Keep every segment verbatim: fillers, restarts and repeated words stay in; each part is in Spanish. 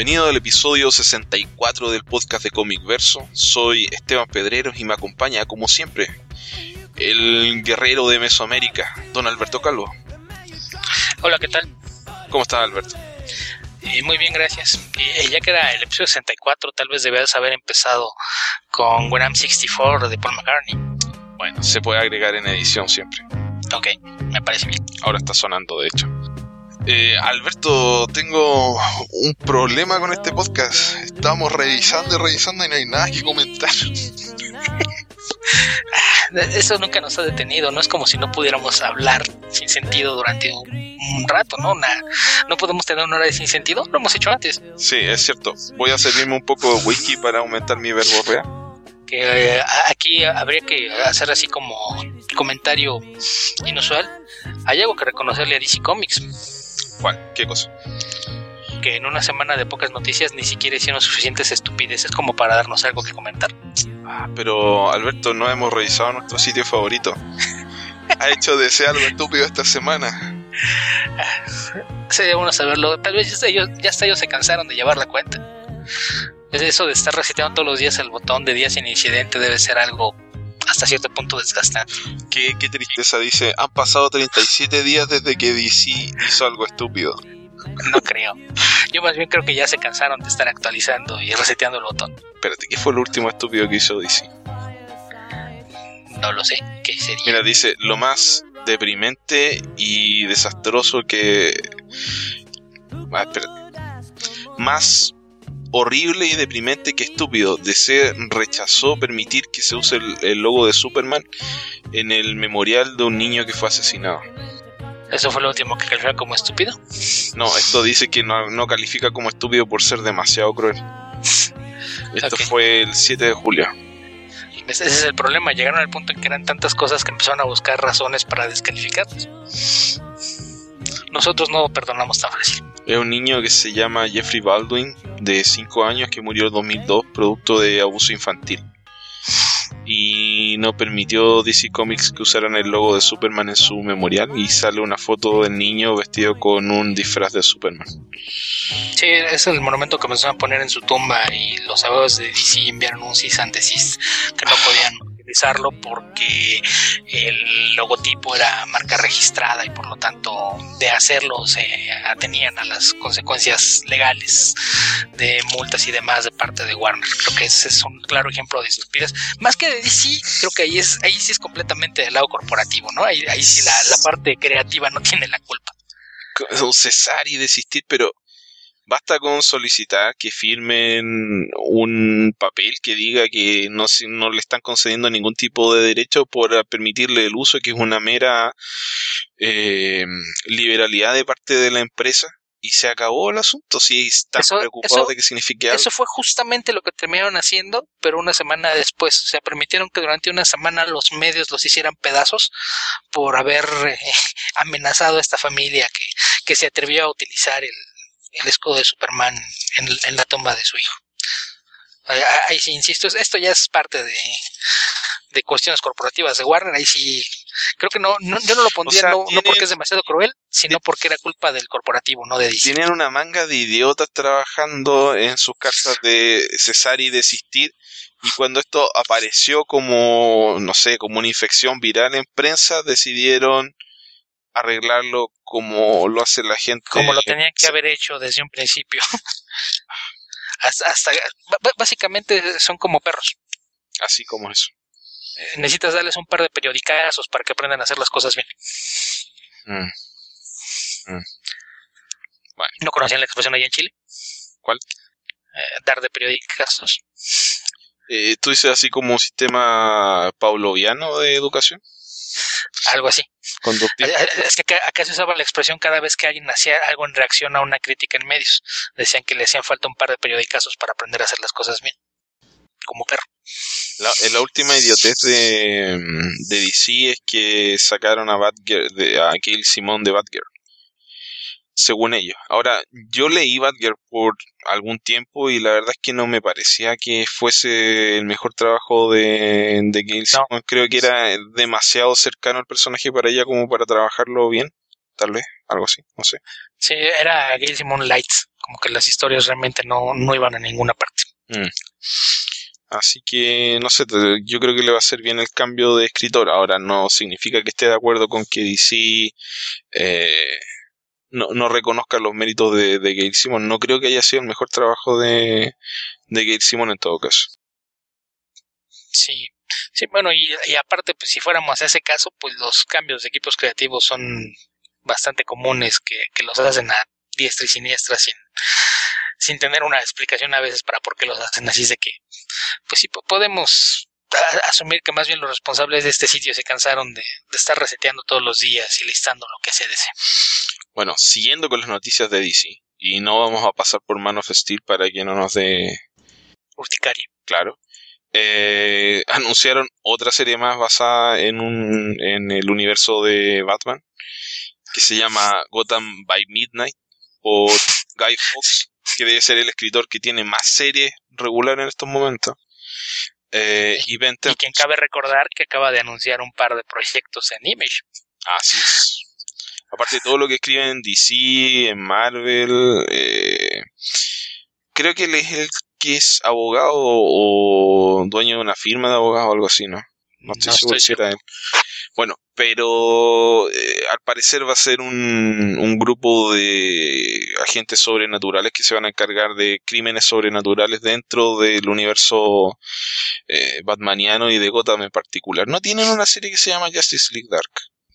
Bienvenido al episodio sesenta y cuatro del podcast de Comic Verso. Soy Esteban Pedreros y me acompaña, como siempre, el guerrero de Mesoamérica, don Alberto Calvo. Hola, ¿qué tal? ¿Cómo estás, Alberto? Eh, muy bien, gracias. Eh, ya que era el episodio sesenta y cuatro, tal vez debías haber empezado con When I'm sesenta y cuatro de Paul McCartney. Bueno, se puede agregar en edición siempre. Ok, me parece bien. Ahora está sonando, de hecho. Eh, Alberto, tengo un problema con este podcast. Estamos revisando y revisando y no hay nada que comentar. Eso nunca nos ha detenido. No es como si no pudiéramos hablar sin sentido durante un, un rato, ¿no? Una, no podemos tener una hora de sin sentido. Lo hemos hecho antes. Sí, es cierto. Voy a servirme un poco de whisky para aumentar mi verborrea. Que eh, aquí habría que hacer así como comentario inusual. Hay algo que reconocerle a D C Comics. ¿Cuál? ¿Qué cosa? Que en una semana de pocas noticias ni siquiera hicieron suficientes estupideces como para darnos algo que comentar. Ah, pero Alberto, no hemos revisado nuestro sitio favorito. Ha hecho de ser algo estúpido esta semana. Sería bueno saberlo. Tal vez ya ellos, ya hasta ellos se cansaron de llevar la cuenta. Es eso de estar reseteando todos los días el botón de días sin incidente debe ser algo hasta cierto punto desgastante. Qué, qué tristeza, dice. Han pasado treinta y siete días desde que D C hizo algo estúpido. No creo. Yo más bien creo que ya se cansaron de estar actualizando y reseteando el botón. Espérate, ¿qué fue lo último estúpido que hizo D C? No lo sé. ¿Qué sería? Mira, dice, lo más deprimente y desastroso que... Ah, espérate. Más horrible y deprimente que estúpido. D C rechazó permitir que se use el, el logo de Superman en el memorial de un niño que fue asesinado. ¿Eso fue lo último que califica como estúpido? No, esto dice que no, no califica como estúpido por ser demasiado cruel. Esto okay. Fue el siete de julio. Ese es el problema. Llegaron al punto en que eran tantas cosas que empezaron a buscar razones para descalificarlos. Nosotros no perdonamos tan fácil. Es un niño que se llama Jeffrey Baldwin, de cinco años, que murió en dos mil dos producto de abuso infantil. Y no permitió D C Comics que usaran el logo de Superman en su memorial, y sale una foto del niño vestido con un disfraz de Superman. Sí, es el monumento que empezaron a poner en su tumba, y los abogados de D C enviaron un cease and desist que no podían utilizarlo porque el logotipo era marca registrada y por lo tanto de hacerlo se atenían a las consecuencias legales de multas y demás de parte de Warner. Creo que ese es un claro ejemplo de estupidez. Más que de D C, creo que ahí es ahí sí es completamente del lado corporativo, ¿no? Ahí, ahí sí la, la parte creativa no tiene la culpa. Cesar y desistir, pero basta con solicitar que firmen un papel que diga que no, no le están concediendo ningún tipo de derecho por permitirle el uso, que es una mera eh, liberalidad de parte de la empresa, y se acabó el asunto. Si están eso, preocupados eso, de que signifique algo. Eso fue justamente lo que terminaron haciendo, pero una semana después. O sea, permitieron que durante una semana los medios los hicieran pedazos por haber eh, amenazado a esta familia que, que se atrevió a utilizar el el escudo de Superman en, en la tumba de su hijo. Ahí sí, insisto, esto ya es parte de, de cuestiones corporativas de Warner. Ahí sí, creo que no, no yo no lo pondría, o sea, no, tienen, no porque es demasiado cruel, sino porque era culpa del corporativo, no de D C. Tienen una manga de idiotas trabajando en sus casas de cesar y desistir, y cuando esto apareció como, no sé, como una infección viral en prensa, decidieron arreglarlo como lo hace la gente. Como lo tenían que haber hecho desde un principio. hasta, hasta básicamente son como perros. Así como eso. Eh, necesitas darles un par de periodicazos para que aprendan a hacer las cosas bien. Mm. Mm. Bueno. ¿No conocían la expresión allá en Chile? ¿Cuál? Eh, dar de periodicazos. Eh, ¿Tú dices así como un sistema pavloviano de educación? Algo así. Conductivo. Es que acá, acá se usaba la expresión cada vez que alguien hacía algo en reacción a una crítica en medios. Decían que le hacían falta un par de periodicazos para aprender a hacer las cosas bien. Como perro. La, la última idiotez de, de D C es que sacaron a Batgirl, de, a Gail Simone de Batgirl, según ellos. Ahora, yo leí Batgirl por algún tiempo y la verdad es que no me parecía que fuese el mejor trabajo de, de Gail Simone. No. Creo que era demasiado cercano al personaje para ella como para trabajarlo bien, tal vez, algo así, no sé. Sí, era Gail Simone Lights, como que las historias realmente no, no iban a ninguna parte. Mm. Así que, no sé, te- yo creo que le va a hacer bien el cambio de escritor. Ahora, no significa que esté de acuerdo con que D C eh, no, no reconozca los méritos de, de Gail Simon. No creo que haya sido el mejor trabajo de, de Gail Simon en todo caso. Sí, sí, bueno, y, y aparte, pues si fuéramos a ese caso, pues los cambios de equipos creativos son bastante comunes que, que los hacen a diestra y siniestra sin, sin tener una explicación a veces para por qué los hacen así, es de que, pues sí, po- podemos a- asumir que más bien los responsables de este sitio se cansaron de, de estar reseteando todos los días y listando lo que se desea. Bueno, siguiendo con las noticias de D C, y no vamos a pasar por Man of Steel para que no nos dé Urticaria. claro. Eh, anunciaron otra serie más basada en un en el universo de Batman que se llama Gotham by Midnight por Guy Fawkes, que debe ser el escritor que tiene más series regular en estos momentos. Eh, y Ben Y Tempest, quien cabe recordar que acaba de anunciar un par de proyectos en Image. así es. Aparte de todo lo que escribe en D C, en Marvel, eh, creo que él es el que es abogado o dueño de una firma de abogados o algo así, ¿no? No estoy No seguro estoy si era seguro. él. Bueno, pero eh, al parecer va a ser un, un grupo de agentes sobrenaturales que se van a encargar de crímenes sobrenaturales dentro del universo eh, batmaniano y de Gotham en particular. ¿No tienen una serie que se llama Justice League Dark?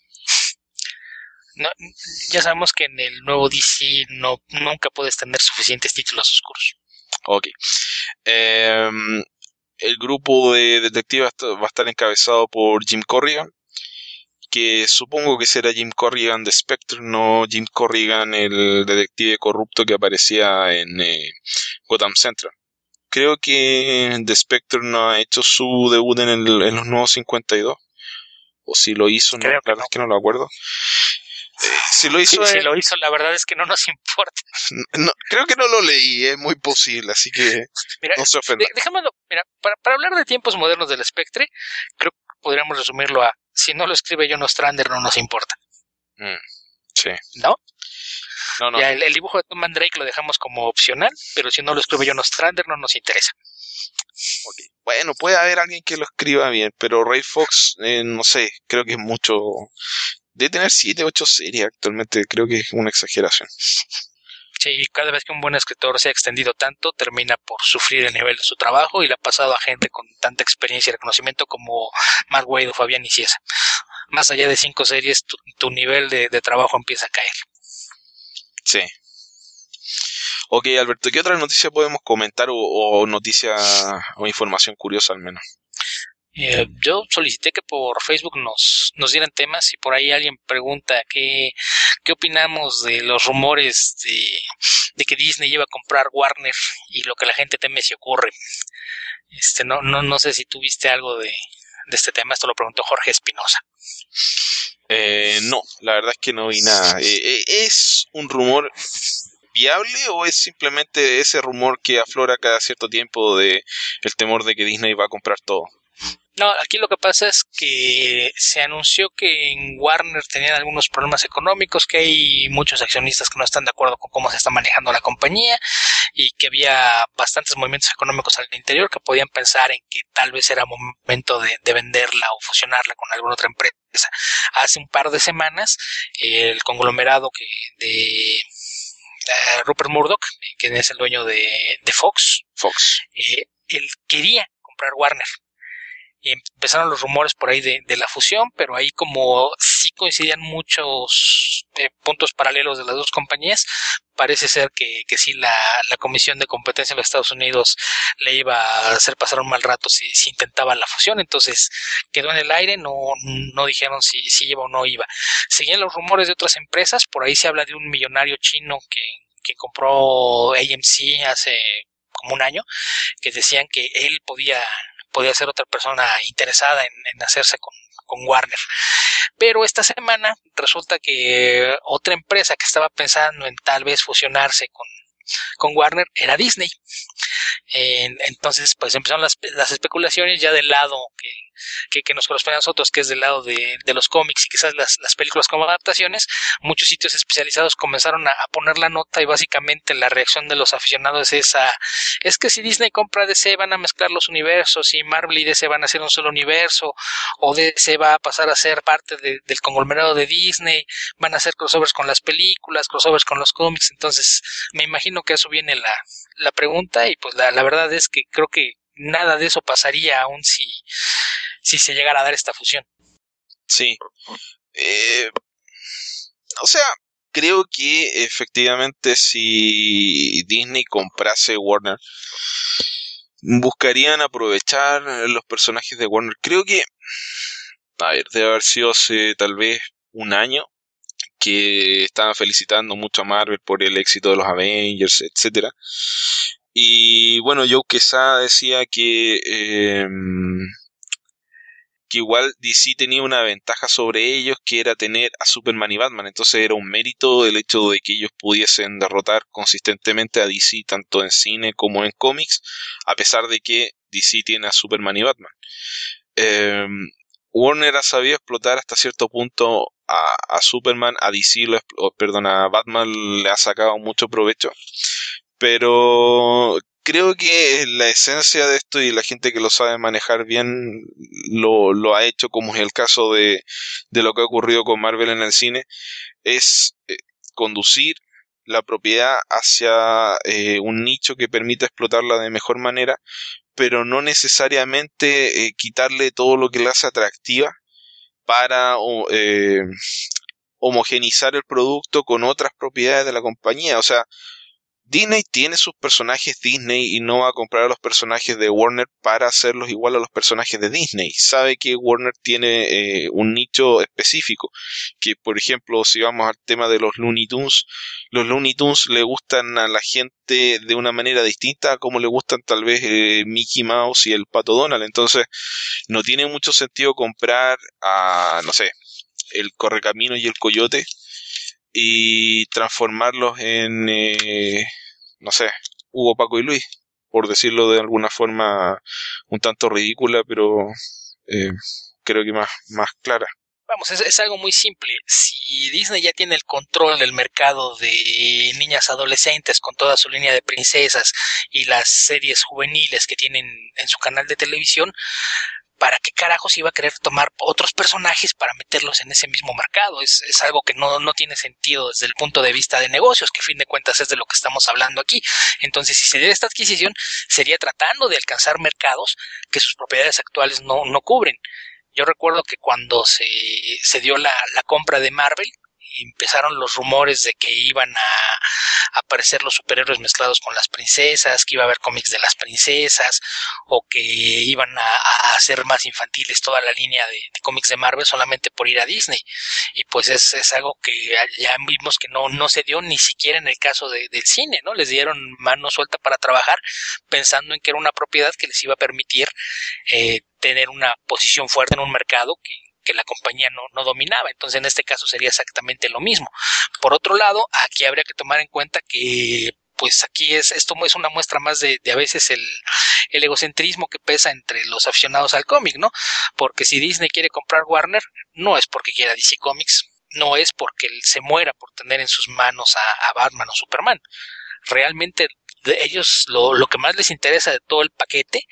No, ya sabemos que en el nuevo D C no, nunca puedes tener suficientes títulos oscuros. Ok. Eh, el grupo de detectives va a estar encabezado por Jim Corrigan, que supongo que será Jim Corrigan de Spectre, no Jim Corrigan el detective corrupto que aparecía en eh, Gotham Central. Creo que The Spectre no ha hecho su debut en, el, en los nuevos cincuenta y dos. O si lo hizo, no, la Creo que verdad no. es que no lo acuerdo. Eh, si lo hizo, Si, si eh, lo hizo, la verdad es que no nos importa. no, creo que no lo leí, es muy posible, así que Mira, no se ofenda. de, dejémoslo, mira, para, para hablar de tiempos modernos del Spectre, creo que podríamos resumirlo a, si no lo escribe John Ostrander, no nos importa. Mm, sí. ¿No? No, no. Ya el, el dibujo de Tom Mandrake lo dejamos como opcional, pero si no lo escribe John Ostrander, no nos interesa. Okay. Bueno, puede haber alguien que lo escriba bien, pero Ray Fox, eh, no sé, creo que es mucho. Debe tener siete, ocho series actualmente, creo que es una exageración. Sí, cada vez que un buen escritor se ha extendido tanto, termina por sufrir el nivel de su trabajo y le ha pasado a gente con tanta experiencia y reconocimiento como Mark Waid o Fabián Nicieza. Más allá de cinco series, tu, tu nivel de, de trabajo empieza a caer. Sí. Ok, Alberto, ¿qué otra noticia podemos comentar o, o noticia o información curiosa al menos? Eh, yo solicité que por Facebook nos, nos dieran temas y por ahí alguien pregunta qué, qué opinamos de los rumores de, de que Disney iba a comprar Warner y lo que la gente teme si ocurre. Este, no, no, no sé si tuviste algo de, de este tema, esto lo preguntó Jorge Espinosa. Eh, no, la verdad es que no vi nada. Eh, eh, ¿Es un rumor viable o es simplemente ese rumor que aflora cada cierto tiempo de el temor de que Disney va a comprar todo? No, aquí lo que pasa es que se anunció que en Warner tenían algunos problemas económicos, que hay muchos accionistas que no están de acuerdo con cómo se está manejando la compañía y que había bastantes movimientos económicos al interior que podían pensar en que tal vez era momento de, de venderla o fusionarla con alguna otra empresa. Hace un par de semanas el conglomerado que de uh, Rupert Murdoch, que es el dueño de, de Fox, Fox. Eh, él quería comprar Warner. Y empezaron los rumores por ahí de, de la fusión, pero ahí como sí coincidían muchos eh, puntos paralelos de las dos compañías, parece ser que, que sí la, la Comisión de Competencia de los Estados Unidos le iba a hacer pasar un mal rato si, si intentaba la fusión, entonces quedó en el aire, no, no dijeron si, si iba o no iba. Seguían los rumores de otras empresas, por ahí se habla de un millonario chino que, que compró A M C hace como un año, que decían que él podía podía ser otra persona interesada en, en hacerse con, con Warner. Pero esta semana resulta que otra empresa que estaba pensando en tal vez fusionarse con, con Warner era Disney. Eh, entonces, pues empezaron las, las especulaciones ya del lado que, que, que nos corresponde a nosotros, que es del lado de, de los cómics y quizás las, las películas como adaptaciones, muchos sitios especializados comenzaron a, a poner la nota y básicamente la reacción de los aficionados es a, es que si Disney compra D C van a mezclar los universos y Marvel y D C van a ser un solo universo, o D C va a pasar a ser parte de, del conglomerado de Disney, van a hacer crossovers con las películas, crossovers con los cómics. Entonces me imagino que a eso viene la, la pregunta y pues la, la verdad es que creo que nada de eso pasaría aún si, si se llegara a dar esta fusión. Sí. Eh, o sea, creo que efectivamente si Disney comprase Warner, buscarían aprovechar los personajes de Warner. Creo que, a ver, debe haber sido hace tal vez un año que estaban felicitando mucho a Marvel por el éxito de los Avengers, etcétera. Y bueno, Joe Quesada decía que eh, que igual D C tenía una ventaja sobre ellos, que era tener a Superman y Batman. Entonces era un mérito el hecho de que ellos pudiesen derrotar consistentemente a D C tanto en cine como en cómics, a pesar de que D C tiene a Superman y Batman. Eh, Warner ha sabido explotar hasta cierto punto a, a Superman, a D C, lo, perdón, a Batman le ha sacado mucho provecho, pero creo que la esencia de esto y la gente que lo sabe manejar bien lo, lo ha hecho, como es el caso de, de lo que ha ocurrido con Marvel en el cine, es eh, conducir la propiedad hacia eh, un nicho que permita explotarla de mejor manera, pero no necesariamente eh, quitarle todo lo que la hace atractiva para eh, homogenizar el producto con otras propiedades de la compañía. O sea, Disney tiene sus personajes Disney y no va a comprar a los personajes de Warner para hacerlos igual a los personajes de Disney. Sabe que Warner tiene eh, un nicho específico, que por ejemplo, si vamos al tema de los Looney Tunes, los Looney Tunes le gustan a la gente de una manera distinta a como le gustan tal vez eh, Mickey Mouse y el Pato Donald. Entonces no tiene mucho sentido comprar a, no sé, el Correcamino y el Coyote y transformarlos en eh, no sé, Hugo, Paco y Luis, por decirlo de alguna forma un tanto ridícula, pero eh, creo que más, más clara. Vamos, es, es algo muy simple. Si Disney ya tiene el control del mercado de niñas adolescentes con toda su línea de princesas y las series juveniles que tienen en su canal de televisión, ¿para qué carajos iba a querer tomar otros personajes para meterlos en ese mismo mercado? Es, es algo que no, no tiene sentido desde el punto de vista de negocios, que a fin de cuentas es de lo que estamos hablando aquí. Entonces, si se diera esta adquisición, sería tratando de alcanzar mercados que sus propiedades actuales no, no cubren. Yo recuerdo que cuando se, se dio la, la compra de Marvel, empezaron los rumores de que iban a aparecer los superhéroes mezclados con las princesas, que iba a haber cómics de las princesas, o que iban a, a hacer más infantiles toda la línea de, de cómics de Marvel solamente por ir a Disney. Y pues es, es algo que ya vimos que no, no se dio ni siquiera en el caso de, del cine, ¿no? Les dieron mano suelta para trabajar pensando en que era una propiedad que les iba a permitir eh, tener una posición fuerte en un mercado que que la compañía no, no dominaba. Entonces en este caso sería exactamente lo mismo. Por otro lado, aquí habría que tomar en cuenta que pues aquí es esto es una muestra más de, de a veces el, el egocentrismo que pesa entre los aficionados al cómic, ¿no? Porque si Disney quiere comprar Warner, no es porque quiera D C Comics, no es porque él se muera por tener en sus manos a, a Batman o Superman. Realmente de ellos lo, lo que más les interesa de todo el paquete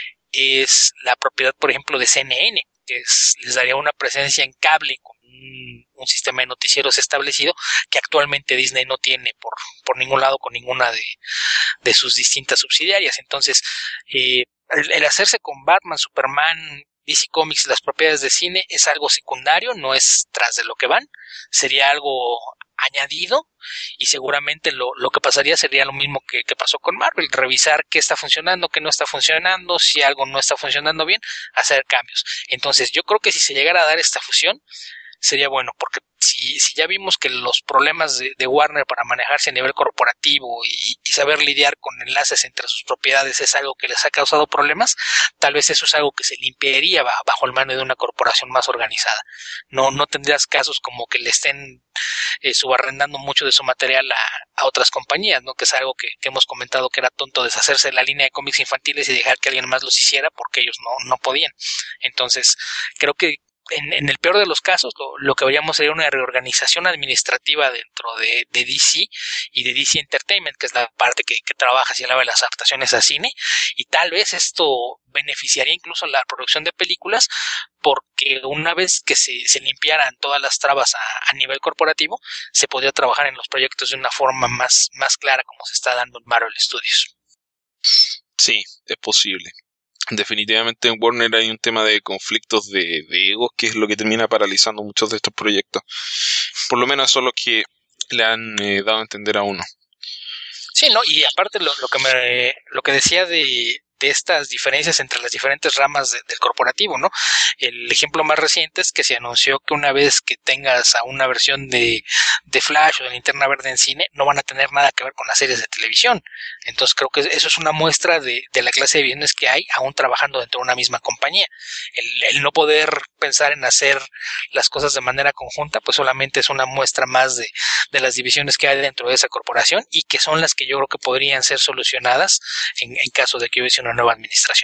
es la propiedad, por ejemplo, de C N N, que es, les daría una presencia en cable con un, un sistema de noticieros establecido que actualmente Disney no tiene por, por ningún lado con ninguna de, de sus distintas subsidiarias. Entonces, eh, el, el hacerse con Batman, Superman, D C Comics, las propiedades de cine es algo secundario, no es tras de lo que van, sería algo añadido y seguramente lo, lo que pasaría sería lo mismo que, que pasó con Marvel, revisar qué está funcionando, qué no está funcionando, si algo no está funcionando bien, hacer cambios. Entonces yo creo que si se llegara a dar esta fusión, sería bueno, porque si, si ya vimos que los problemas de, de Warner para manejarse a nivel corporativo y, y saber lidiar con enlaces entre sus propiedades es algo que les ha causado problemas, tal vez eso es algo que se limpiaría bajo el mano de una corporación más organizada. No, no tendrías casos como que le estén eh, subarrendando mucho de su material a, a otras compañías, ¿no? Que es algo que, que hemos comentado que era tonto deshacerse de la línea de cómics infantiles y dejar que alguien más los hiciera porque ellos no, no podían. Entonces, creo que En, en el peor de los casos, lo, lo que veríamos sería una reorganización administrativa dentro de, de D C y de D C Entertainment, que es la parte que, que trabaja hacia el lado de las adaptaciones a cine, y tal vez esto beneficiaría incluso la producción de películas, porque una vez que se, se limpiaran todas las trabas a, a nivel corporativo, se podría trabajar en los proyectos de una forma más, más clara como se está dando en Marvel Studios. Sí, es posible. Definitivamente en Warner hay un tema de conflictos de, de egos que es lo que termina paralizando muchos de estos proyectos. Por lo menos eso es lo que le han eh, dado a entender a uno. Sí, no, y aparte lo, lo que me lo que decía de, de estas diferencias entre las diferentes ramas de, del corporativo, ¿no? El ejemplo más reciente es que se anunció que una vez que tengas a una versión de, de Flash o de Linterna Verde en cine, no van a tener nada que ver con las series de televisión. Entonces creo que eso es una muestra de, de la clase de visiones que hay aún trabajando dentro de una misma compañía. El, el no poder pensar en hacer las cosas de manera conjunta, pues solamente es una muestra más de, de las divisiones que hay dentro de esa corporación y que son las que yo creo que podrían ser solucionadas en, en caso de que hubiese una nueva administración.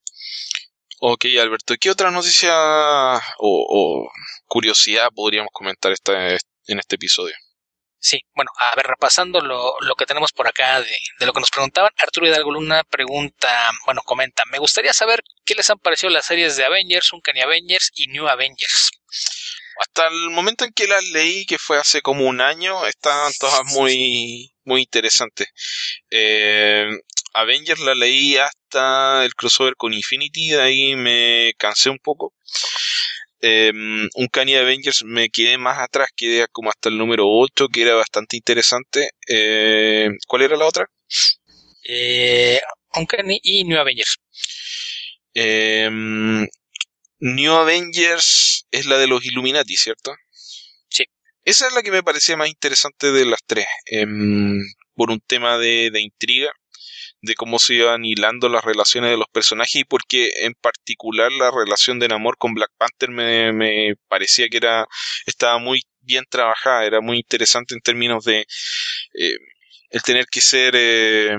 Ok, Alberto, ¿qué otra noticia o, o curiosidad podríamos comentar esta, en este episodio? Sí, bueno, a ver, repasando lo, lo que tenemos por acá de, de lo que nos preguntaban, Arturo Hidalgo Luna pregunta, bueno, comenta, me gustaría saber qué les han parecido las series de Avengers, Uncanny Avengers y New Avengers. Hasta el momento en que las leí, que fue hace como un año, estaban todas muy, muy interesantes. Eh, Avengers la leí hasta el crossover con Infinity, de ahí me cansé un poco. Eh, Uncanny Avengers me quedé más atrás, quedé como hasta el número ocho, que era bastante interesante. Eh, ¿Cuál era la otra? Eh, Uncanny y New Avengers. Eh, New Avengers es la de los Illuminati, ¿cierto? Sí. Esa es la que me parecía más interesante de las tres, eh, por un tema de, de intriga, de cómo se iban hilando las relaciones de los personajes y porque en particular la relación de Namor con Black Panther me, me parecía que era estaba muy bien trabajada, era muy interesante en términos de eh, el tener que ser eh,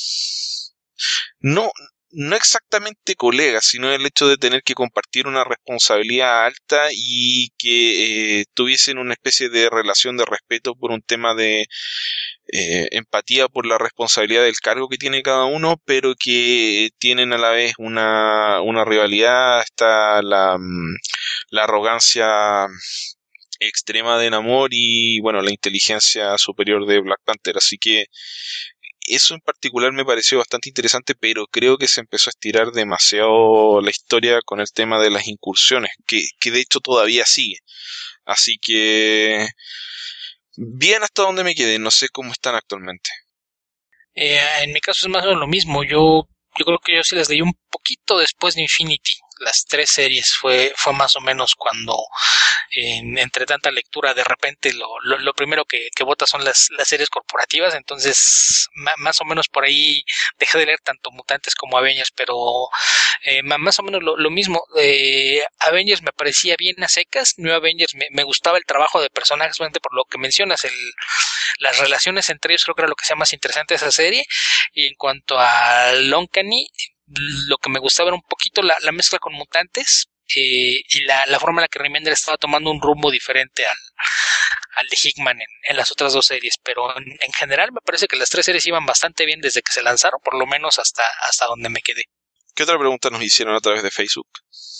no no exactamente colegas, sino el hecho de tener que compartir una responsabilidad alta y que eh, tuviesen una especie de relación de respeto por un tema de eh, empatía por la responsabilidad del cargo que tiene cada uno, pero que tienen a la vez una, una rivalidad, está la, la arrogancia extrema de Namor y bueno, la inteligencia superior de Black Panther, así que eso en particular me pareció bastante interesante, pero creo que se empezó a estirar demasiado la historia con el tema de las incursiones, que, que de hecho todavía sigue. Así que bien hasta donde me quedé, no sé cómo están actualmente. Eh, en mi caso es más o menos lo mismo, yo, yo creo que yo sí las leí un poquito después de Infinity. Las tres series fue, fue más o menos cuando en, entre tanta lectura de repente lo, lo, lo primero que, que vota son las, las series corporativas, entonces ma, más o menos por ahí dejé de leer tanto Mutantes como Avengers, pero eh, más o menos lo, lo mismo. eh, Avengers me parecía bien a secas, New Avengers me, me gustaba el trabajo de personajes, por lo que mencionas, el, las relaciones entre ellos creo que era lo que sea más interesante de esa serie. Y en cuanto a Uncanny, lo que me gustaba era un poquito la, la mezcla con Mutantes eh, y la, la forma en la que Remender estaba tomando un rumbo diferente al, al de Hickman en, en las otras dos series, pero en, en general me parece que las tres series iban bastante bien desde que se lanzaron, por lo menos hasta, hasta donde me quedé. ¿Qué otra pregunta nos hicieron a través de Facebook?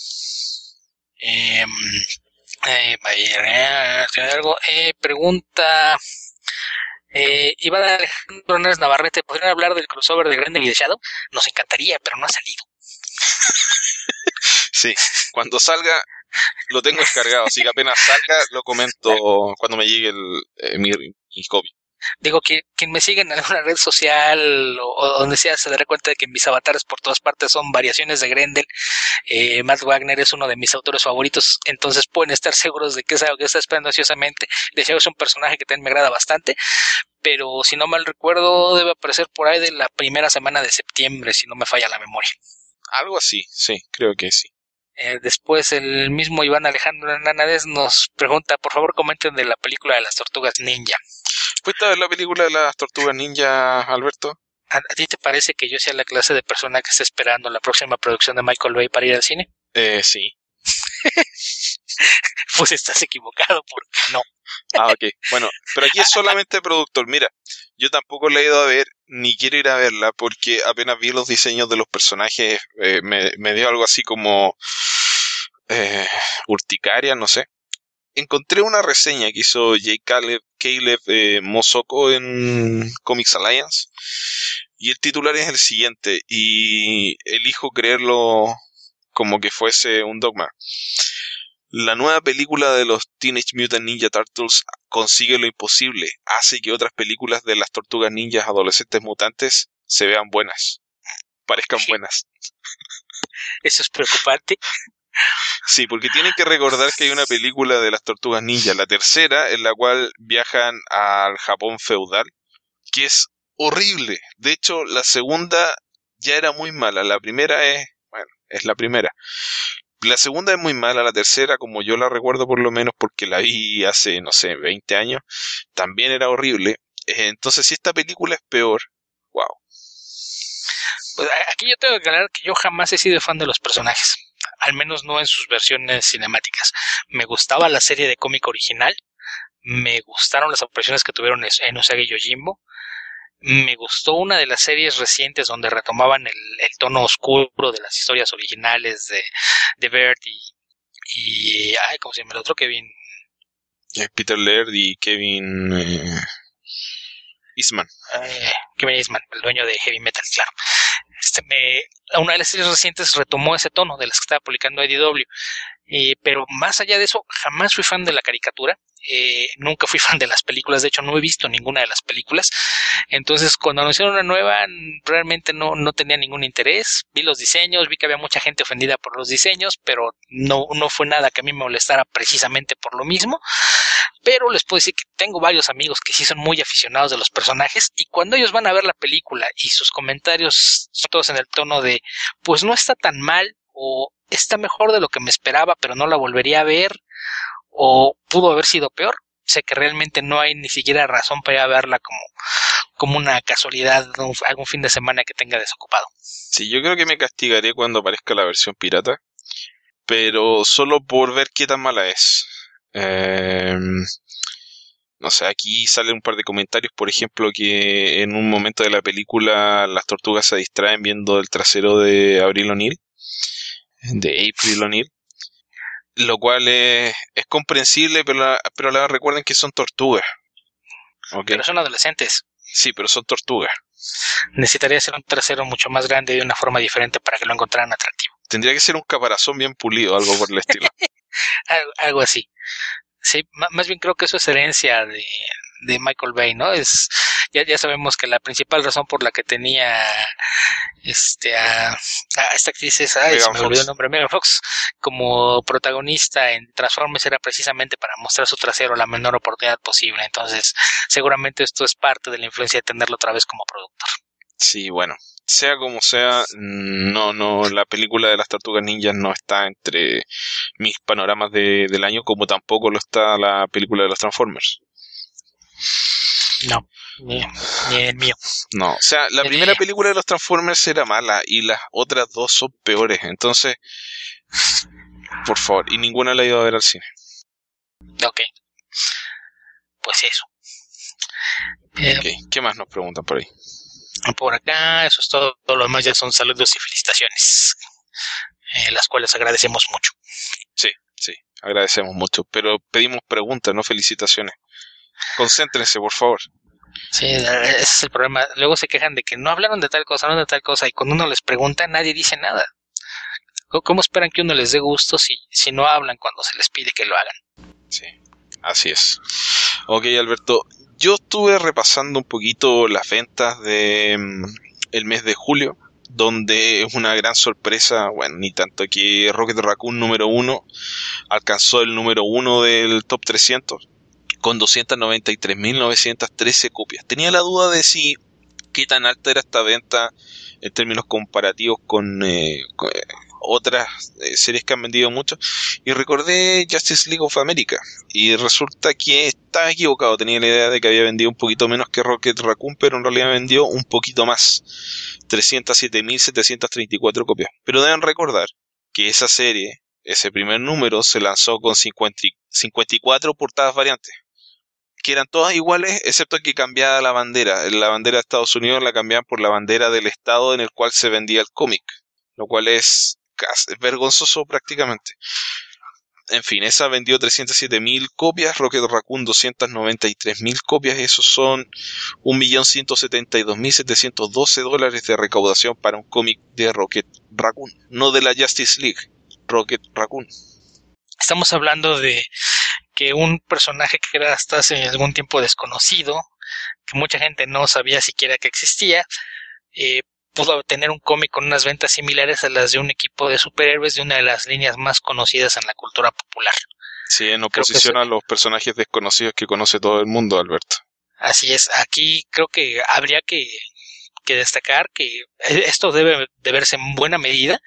Eh, eh, algo, eh, pregunta eh, Iván Alejandro Hernández Navarrete, ¿podrían hablar del crossover de Grendel y de Shadow? Nos encantaría, pero no ha salido. Sí, cuando salga lo tengo descargado, así que apenas salga lo comento cuando me llegue el, eh, mi, mi copia. Digo, que quien me siga en alguna red social o, o donde sea se dará cuenta de que mis avatares por todas partes son variaciones de Grendel. Eh, Matt Wagner es uno de mis autores favoritos, entonces pueden estar seguros de que es algo que está esperando ansiosamente. Deseo es un personaje que también me agrada bastante, pero si no mal recuerdo debe aparecer por ahí de la primera semana de septiembre, si no me falla la memoria. Algo así, sí, creo que sí. Eh, después el mismo Iván Alejandro Hernández nos pregunta, por favor comenten de la película de las Tortugas Ninja. ¿Fuiste a ver la película de las Tortugas Ninja, Alberto? ¿A, ¿A ti te parece que yo sea la clase de persona que está esperando la próxima producción de Michael Bay para ir al cine? Eh, sí. Pues estás equivocado, porque no. Ah, ok. Bueno, pero aquí es solamente productor. Mira, yo tampoco la he ido a ver, ni quiero ir a verla, porque apenas vi los diseños de los personajes, eh, me, me dio algo así como eh, urticaria, no sé. Encontré una reseña que hizo J. Caleb, Caleb eh, Mosoko en Comics Alliance, y el titular es el siguiente, y elijo creerlo como que fuese un dogma. La nueva película de los Teenage Mutant Ninja Turtles consigue lo imposible, hace que otras películas de las tortugas ninjas adolescentes mutantes se vean buenas, parezcan buenas. Eso es preocupante. Sí, porque tienen que recordar que hay una película de las Tortugas Ninja, la tercera, en la cual viajan al Japón feudal, que es horrible. De hecho, la segunda ya era muy mala. La primera es, bueno, es la primera. La segunda es muy mala, la tercera, como yo la recuerdo por lo menos porque la vi hace, no sé, veinte años, también era horrible. Entonces, si esta película es peor, wow. Pues aquí yo tengo que aclarar que yo jamás he sido fan de los personajes. Al menos no en sus versiones cinemáticas. Me gustaba la serie de cómic original, me gustaron las apariciones que tuvieron en Usagi Yojimbo, me gustó una de las series recientes donde retomaban el, el tono oscuro de las historias originales de, de Bert y, y ay, ¿cómo se llama el otro? Kevin Peter Laird y Kevin eh, Eastman. Eh, Kevin Eastman, el dueño de Heavy Metal, claro. Este, me, una de las series recientes retomó ese tono de las que estaba publicando I D W, eh, pero más allá de eso, jamás fui fan de la caricatura, eh, nunca fui fan de las películas, de hecho no he visto ninguna de las películas, entonces cuando anunciaron una nueva realmente no, no tenía ningún interés, vi los diseños, vi que había mucha gente ofendida por los diseños, pero no, no fue nada que a mí me molestara precisamente por lo mismo. Pero les puedo decir que tengo varios amigos que sí son muy aficionados de los personajes, y cuando ellos van a ver la película y sus comentarios son todos en el tono de pues no está tan mal, o está mejor de lo que me esperaba pero no la volvería a ver, o pudo haber sido peor, sé que realmente no hay ni siquiera razón para ir a verla como, como una casualidad, algún fin de semana que tenga desocupado. Sí, yo creo que me castigaré cuando aparezca la versión pirata, pero solo por ver qué tan mala es. Eh, no sé, aquí salen un par de comentarios, por ejemplo, que en un momento de la película las tortugas se distraen viendo el trasero de Avril O'Neil, de April O'Neil, lo cual es, es comprensible, pero, la, pero la, recuerden que son tortugas. ¿Okay? Pero son adolescentes. Sí, pero son tortugas. Necesitaría ser un trasero mucho más grande y de una forma diferente para que lo encontraran atractivo. Tendría que ser un caparazón bien pulido, algo por el estilo. algo, algo así. Sí, más bien creo que eso es herencia de, de Michael Bay, ¿no? Es ya, ya sabemos que la principal razón por la que tenía este a, a esta actriz es, ay, se me olvidó el nombre, Megan Fox, como protagonista en Transformers era precisamente para mostrar su trasero a la menor oportunidad posible. Entonces, seguramente esto es parte de la influencia de tenerlo otra vez como productor. Sí, bueno, sea como sea, no, no, la película de las Tortugas Ninjas no está entre mis panoramas de, del año, como tampoco lo está la película de los Transformers. No, ni, ni el mío. No, o sea, la el primera mío. película de los Transformers era mala y las otras dos son peores, entonces, por favor, y ninguna la ha ido a ver al cine. Ok, pues eso. Eh, okay. ¿Qué más nos preguntan por ahí? Por acá, eso es todo, todo lo demás ya son saludos y felicitaciones, eh, las cuales agradecemos mucho. Sí, sí, agradecemos mucho, pero pedimos preguntas, no felicitaciones. Concéntrense, por favor. Sí, ese es el problema. Luego se quejan de que no hablaron de tal cosa, no de tal cosa, y cuando uno les pregunta, nadie dice nada. ¿Cómo esperan que uno les dé gusto si, si no hablan cuando se les pide que lo hagan? Sí, así es. Ok, Alberto, yo estuve repasando un poquito las ventas de mm, el mes de julio, donde es una gran sorpresa, bueno, ni tanto, que Rocket Raccoon número uno alcanzó el número uno del top trescientos con doscientas noventa y tres mil novecientas trece copias. Tenía la duda de si qué tan alta era esta venta en términos comparativos con, eh, con eh, otras eh, series que han vendido mucho, y recordé Justice League of America y resulta que estaba equivocado. Tenía la idea de que había vendido un poquito menos que Rocket Raccoon, pero en realidad vendió un poquito más, trescientas siete mil setecientas treinta y cuatro copias. Pero deben recordar que esa serie, ese primer número, se lanzó con cincuenta, cincuenta y cuatro portadas variantes, que eran todas iguales, excepto que cambiaba la bandera. La bandera de Estados Unidos la cambiaban por la bandera del estado en el cual se vendía el cómic, lo cual es casi vergonzoso prácticamente. En fin, esa vendió trescientas siete mil copias, Rocket Raccoon doscientas noventa y tres mil copias, esos son un millón ciento setenta y dos mil setecientos doce dólares de recaudación para un cómic de Rocket Raccoon, no de la Justice League, Rocket Raccoon. Estamos hablando de que un personaje que era hasta hace algún tiempo desconocido, que mucha gente no sabía siquiera que existía, eh, pudo tener un cómic con unas ventas similares a las de un equipo de superhéroes de una de las líneas más conocidas en la cultura popular. Sí, en oposición a los personajes desconocidos que conoce todo el mundo, Alberto. Así es, aquí creo que habría que, que destacar que esto debe deberse en buena medida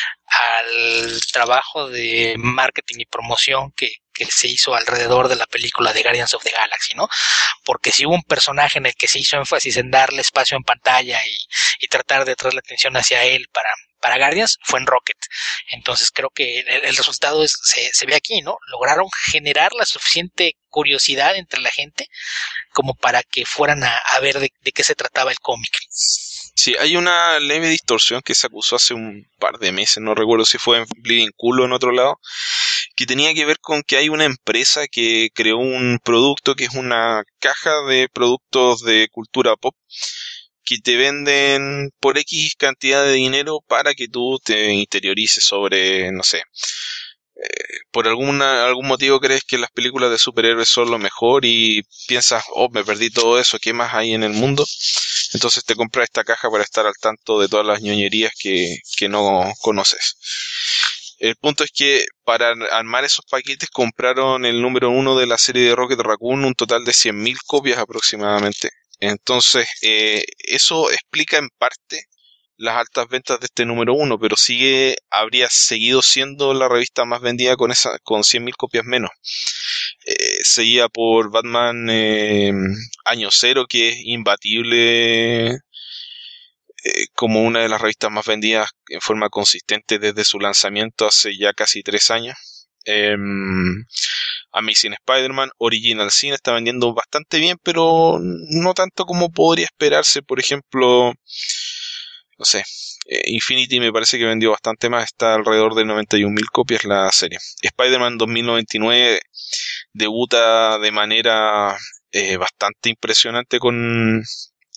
al trabajo de marketing y promoción que, que se hizo alrededor de la película de Guardians of the Galaxy, ¿no? Porque si hubo un personaje en el que se hizo énfasis en darle espacio en pantalla y, y tratar de atraer la atención hacia él para, para Guardians, fue en Rocket. Entonces creo que el, el resultado es, se, se ve aquí, ¿no? Lograron generar la suficiente curiosidad entre la gente como para que fueran a, a ver de, de qué se trataba el cómic. Sí, hay una leve distorsión que se acusó hace un par de meses, no recuerdo si fue en Bleeding Cool o en otro lado, que tenía que ver con que hay una empresa que creó un producto que es una caja de productos de cultura pop que te venden por X cantidad de dinero para que tú te interiorices sobre, no sé, eh, por alguna algún motivo crees que las películas de superhéroes son lo mejor y piensas, oh, me perdí todo eso, ¿qué más hay en el mundo? Entonces te compras esta caja para estar al tanto de todas las ñoñerías que, que no conoces. El punto es que para armar esos paquetes compraron el número uno de la serie de Rocket Raccoon, un total de cien mil copias aproximadamente. Entonces eh, eso explica en parte las altas ventas de este número uno, pero sigue habría seguido siendo la revista más vendida con esa con cien mil copias menos. Eh, seguida por Batman eh, Año Cero, que es imbatible eh, como una de las revistas más vendidas en forma consistente desde su lanzamiento hace ya casi tres años. Eh, Amazing Spider-Man Original Sin está vendiendo bastante bien, pero no tanto como podría esperarse. Por ejemplo, no sé, eh, Infinity me parece que vendió bastante más, está alrededor de noventa y un mil copias la serie. Spider-Man dos mil noventa y nueve debuta de manera eh, bastante impresionante con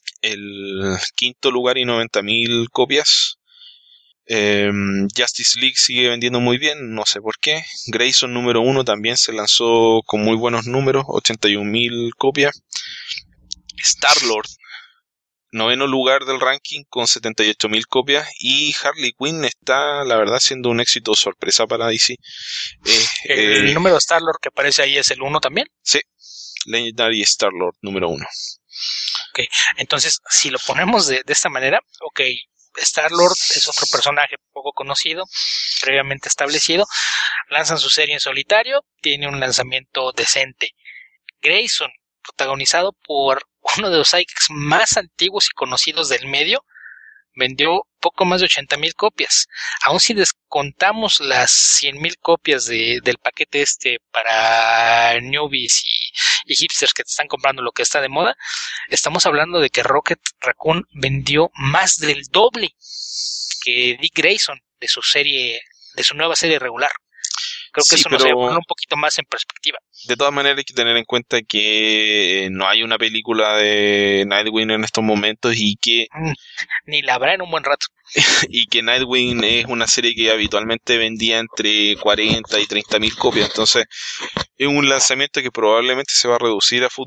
el quinto lugar y noventa mil copias. eh, Justice League sigue vendiendo muy bien, no sé por qué. Grayson número uno también se lanzó con muy buenos números, ochenta y un mil copias. Star-Lord, noveno lugar del ranking con setenta y ocho mil copias, y Harley Quinn está, la verdad, siendo un éxito sorpresa para D C. Eh, ¿El eh, número de Star-Lord que aparece ahí es el uno también? Sí, Legendary Star-Lord número uno. Ok, entonces, si lo ponemos de, de esta manera, ok, Star-Lord es otro personaje poco conocido, previamente establecido, lanzan su serie en solitario, tiene un lanzamiento decente. Grayson, protagonizado por uno de los sidekicks más antiguos y conocidos del medio, vendió poco más de ochenta mil copias. Aún si descontamos las cien mil copias de, del paquete este para newbies y, y hipsters que te están comprando lo que está de moda, estamos hablando de que Rocket Raccoon vendió más del doble que Dick Grayson de su serie, de su nueva serie regular. Creo que sí, eso nos debe poner un poquito más en perspectiva. De todas maneras hay que tener en cuenta que no hay una película de Nightwing en estos momentos y que... Mm, ni la habrá en un buen rato. Y que Nightwing es una serie que habitualmente vendía entre cuarenta y treinta mil copias. Entonces es un lanzamiento que probablemente se va a reducir a futuro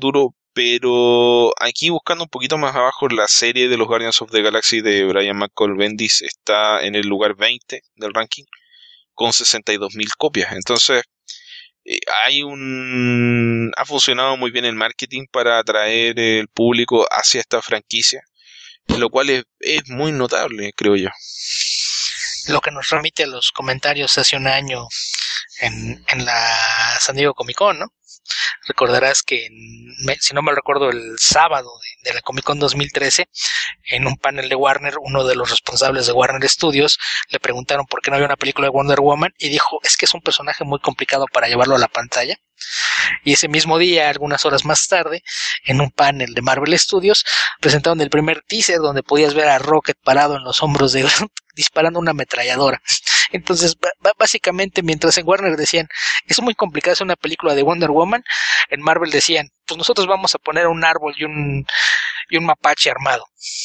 Pero aquí buscando un poquito más abajo, la serie de los Guardians of the Galaxy de Brian McCall Bendis está en el lugar veinte del ranking con sesenta y dos mil copias. Entonces eh, hay un ha funcionado muy bien el marketing para atraer el público hacia esta franquicia, lo cual es, es muy notable, creo yo. Lo que nos remite a los comentarios hace un año en, en la San Diego Comic Con, ¿no? Recordarás que, en, si no mal recuerdo, el sábado de, de la Comic Con dos mil trece, en un panel de Warner, uno de los responsables de Warner Studios le preguntaron por qué no había una película de Wonder Woman y dijo, es que es un personaje muy complicado para llevarlo a la pantalla. Y ese mismo día, algunas horas más tarde, en un panel de Marvel Studios, presentaron el primer teaser donde podías ver a Rocket parado en los hombros de Groot disparando una ametralladora. Entonces, b- básicamente, mientras en Warner decían, es muy complicado hacer una película de Wonder Woman, en Marvel decían, pues nosotros vamos a poner un árbol y un, y un mapache armado.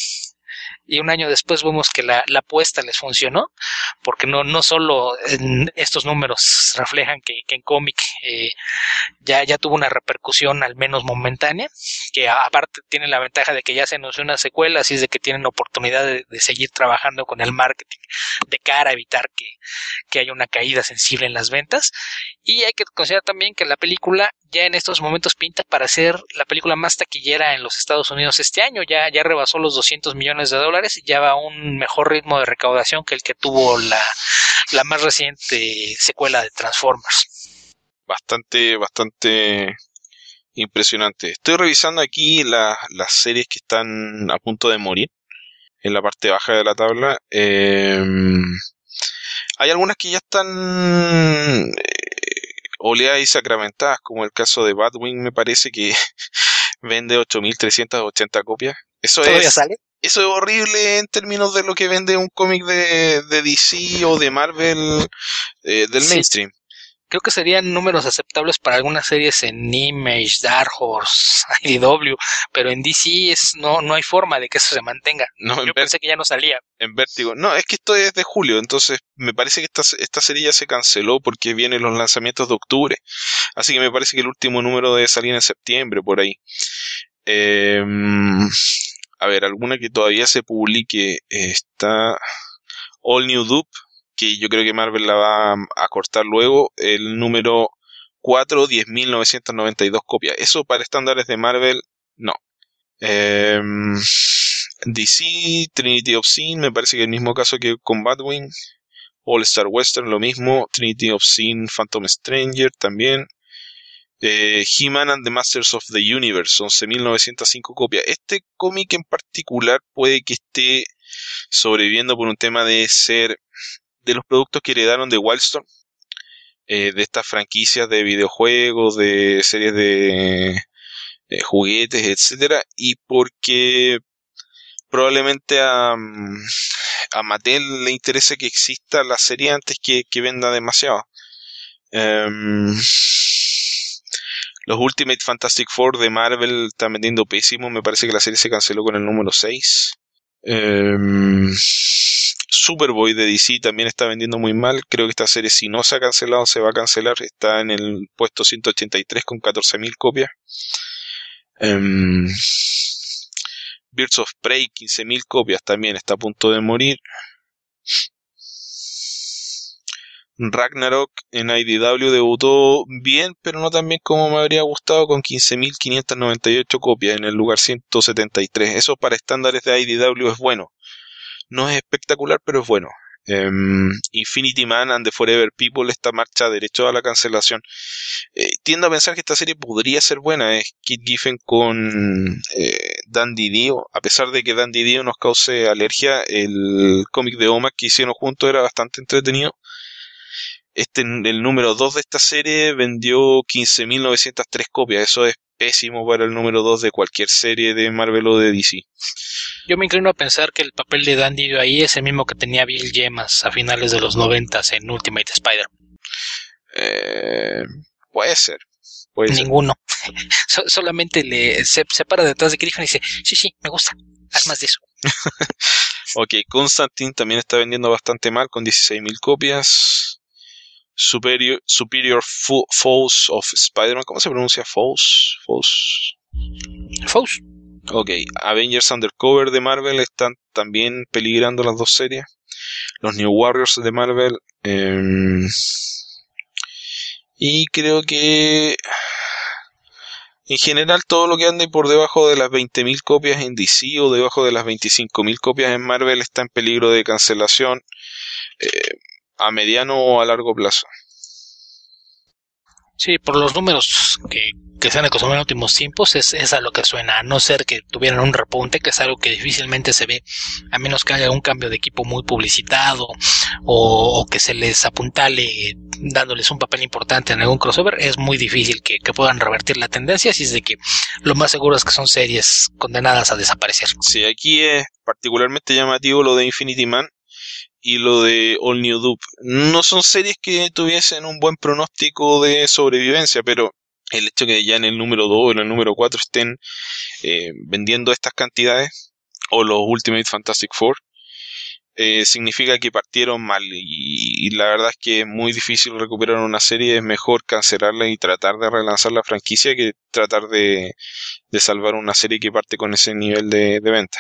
Y un año después vemos que la, la apuesta les funcionó, porque no, no solo en estos números reflejan que, que en cómic eh, ya, ya tuvo una repercusión al menos momentánea, que aparte tiene la ventaja de que ya se anunció una secuela, así es de que tienen oportunidad de, de seguir trabajando con el marketing de cara a evitar que, que haya una caída sensible en las ventas. Y hay que considerar también que la película ya en estos momentos pinta para ser la película más taquillera en los Estados Unidos este año, ya, ya rebasó los doscientos millones de dólares y ya va a un mejor ritmo de recaudación que el que tuvo la, la más reciente secuela de Transformers. Bastante, bastante impresionante. Estoy revisando aquí la, las series que están a punto de morir en la parte baja de la tabla. Eh, hay algunas que ya están oleadas y sacramentadas, como el caso de Batwing, me parece que vende ocho mil trescientas ochenta copias. Eso ¿Todavía es, sale? eso es horrible en términos de lo que vende un cómic de, de D C o de Marvel eh, del Sí, mainstream. creo que serían números aceptables para algunas series en Image, Dark Horse, I D W, pero en D C es, no, no hay forma de que eso se mantenga. No, Yo pensé que ya no salía. En Vértigo. No, es que esto es de julio, entonces me parece que esta, esta serie ya se canceló porque vienen los lanzamientos de octubre. Así que me parece que el último número debe salir en septiembre, por ahí. Eh, a ver, alguna que todavía se publique está All New Dupe, que yo creo que Marvel la va a cortar luego. El número cuatro, diez mil novecientas noventa y dos copias. Eso para estándares de Marvel, no. Eh, D C, Trinity of Sin, me parece que el mismo caso que con Batwing. All Star Western, lo mismo. Trinity of Sin, Phantom Stranger, también. Eh, He-Man and the Masters of the Universe, once mil novecientas cinco copias. Este cómic en particular puede que esté sobreviviendo por un tema de ser de los productos que heredaron de Wildstorm, eh, de estas franquicias de videojuegos, de series de eh, juguetes, etcétera, y porque probablemente a, a Mattel le interese que exista la serie antes que, que venda demasiado. Um, los Ultimate Fantastic Four de Marvel están vendiendo pésimo. Me parece que la serie se canceló con el número seis. Um, Superboy de D C también está vendiendo muy mal. Creo que esta serie, si no se ha cancelado, se va a cancelar. Está en el puesto ciento ochenta y tres con catorce mil copias. Um, Birds of Prey, quince mil copias, también está a punto de morir. Ragnarok en I D W debutó bien, pero no tan bien como me habría gustado, con quince mil quinientas noventa y ocho copias en el lugar ciento setenta y tres. Eso para estándares de I D W es bueno. No es espectacular, pero es bueno. Um, Infinity Man and the Forever People, esta marcha derecho a la cancelación. Eh, tiendo a pensar que esta serie podría ser buena. Es Kit Giffen con eh, Dan Didio. A pesar de que Dan Didio nos cause alergia, el cómic de Omac que hicieron juntos era bastante entretenido. Este, el número dos de esta serie vendió quince mil novecientas tres copias. Eso es pésimo para el número dos de cualquier serie de Marvel o de D C. Yo me inclino a pensar que el papel de Dan Didio ahí es el mismo que tenía Bill Gemas a finales de los noventas en Ultimate Spider. Eh, puede ser. Puede Ninguno. So, solamente le se, se para detrás de Griffin y dice, sí, sí, me gusta, haz más de eso. Ok, Constantine también está vendiendo bastante mal con dieciséis mil copias. Superior, Superior Fo- Foes of Spider-Man. ¿Cómo se pronuncia Foes? Foes. Foes. Ok, Avengers Undercover de Marvel están también peligrando las dos series. Los New Warriors de Marvel. Eh, y creo que en general todo lo que ande por debajo de las veinte mil copias en D C o debajo de las veinticinco mil copias en Marvel está en peligro de cancelación eh, a mediano o a largo plazo. Sí, por los números que, que se han consumido en los últimos tiempos es, es a lo que suena, a no ser que tuvieran un repunte, que es algo que difícilmente se ve, a menos que haya un cambio de equipo muy publicitado o, o que se les apuntale dándoles un papel importante en algún crossover. Es muy difícil que, que puedan revertir la tendencia, así es de que lo más seguro es que son series condenadas a desaparecer. Sí, aquí es particularmente llamativo lo de Infinity Man y lo de All New Dope. No son series que tuviesen un buen pronóstico de sobrevivencia, pero el hecho que ya en el número dos o en el número cuatro estén eh, vendiendo estas cantidades, o los Ultimate Fantastic Four, eh, significa que partieron mal, y, y la verdad es que es muy difícil recuperar una serie. Es mejor cancelarla y tratar de relanzar la franquicia que tratar de, de salvar una serie que parte con ese nivel de, de venta.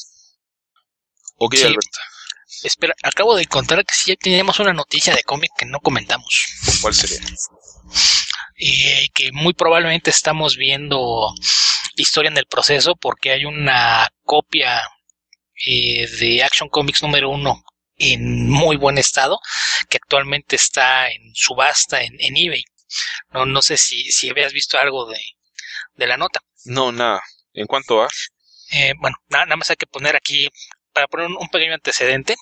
Ok, sí. Alberto. Espera, acabo de encontrar que sí teníamos una noticia de cómic que no comentamos. ¿Cuál sería? Eh, que muy probablemente estamos viendo historia en el proceso, porque hay una copia eh, de Action Comics número uno en muy buen estado, que actualmente está en subasta en, en eBay. No, no sé si, si habías visto algo de, de la nota. No, nada. ¿En cuánto va? Eh, bueno, nada, nada más hay que poner aquí, para poner un, un pequeño antecedente.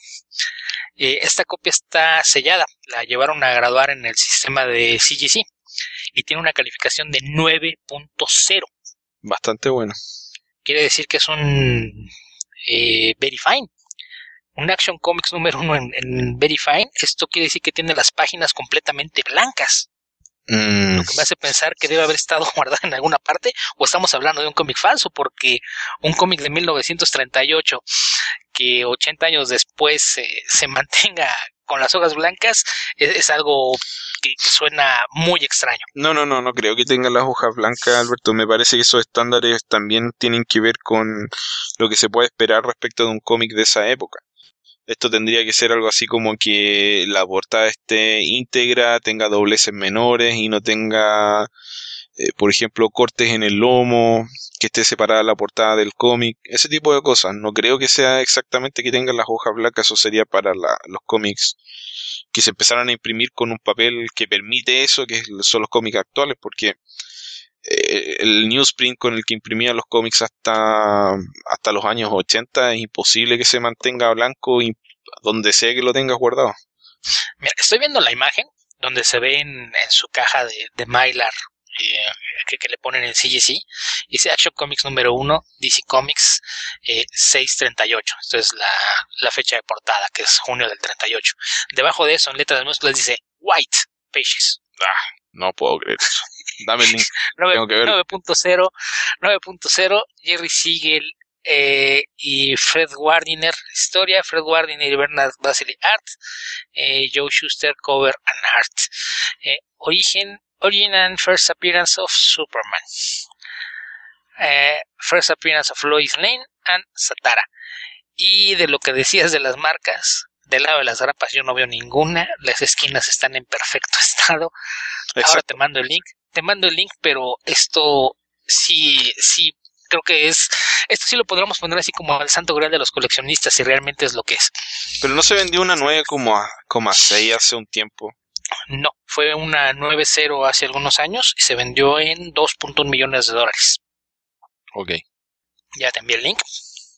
Eh, esta copia está sellada, la llevaron a graduar en el sistema de C G C y tiene una calificación de nueve punto cero. Bastante bueno. Quiere decir que es un eh, Very Fine, un Action Comics número uno en, en Very Fine. Esto quiere decir que tiene las páginas completamente blancas. Mm. Lo que me hace pensar que debe haber estado guardado en alguna parte, o estamos hablando de un cómic falso, porque un cómic de mil novecientos treinta y ocho que ochenta años después eh, se mantenga con las hojas blancas es, es algo que, que suena muy extraño. No, no, no, no creo que tenga las hojas blancas, Alberto. Me parece que esos estándares también tienen que ver con lo que se puede esperar respecto de un cómic de esa época. Esto tendría que ser algo así como que la portada esté íntegra, tenga dobleces menores y no tenga, eh, por ejemplo, cortes en el lomo, que esté separada la portada del cómic, ese tipo de cosas. No creo que sea exactamente que tengan las hojas blancas. Eso sería para la, los cómics que se empezaran a imprimir con un papel que permite eso, que son los cómics actuales, porque eh, el newsprint con el que imprimían los cómics hasta, hasta los años ochenta es imposible que se mantenga blanco y donde sea que lo tengas guardado. Mira, estoy viendo la imagen donde se ve en, en su caja de, de Mylar eh, que, que le ponen en C G C, dice Action Comics número uno, D C Comics eh, seis treinta y ocho. Esto es la, la fecha de portada, que es junio del treinta y ocho. Debajo de eso, en letras minúsculas, dice White Pages. Ah, no puedo creer eso. Dame el link. Tengo que ver. nueve punto cero, nueve punto cero, Jerry Siegel eh, y Fred Wardiner, historia, Fred Wardiner y Bernard Basile art, eh, Joe Shuster cover and art. Eh, origen, origin and first appearance of Superman, eh, first appearance of Lois Lane and Satara. Y de lo que decías de las marcas, del lado de las grapas yo no veo ninguna, las esquinas están en perfecto estado. Exacto. Ahora te mando el link, te mando el link, pero esto sí, sí, creo que es, esto sí lo podríamos poner así como el santo grial de los coleccionistas, si realmente es lo que es. Pero no se vendió una nueve coma seis hace un tiempo. No, fue una nueve cero hace algunos años y se vendió en dos punto uno millones de dólares. Ok. Ya te envié el link.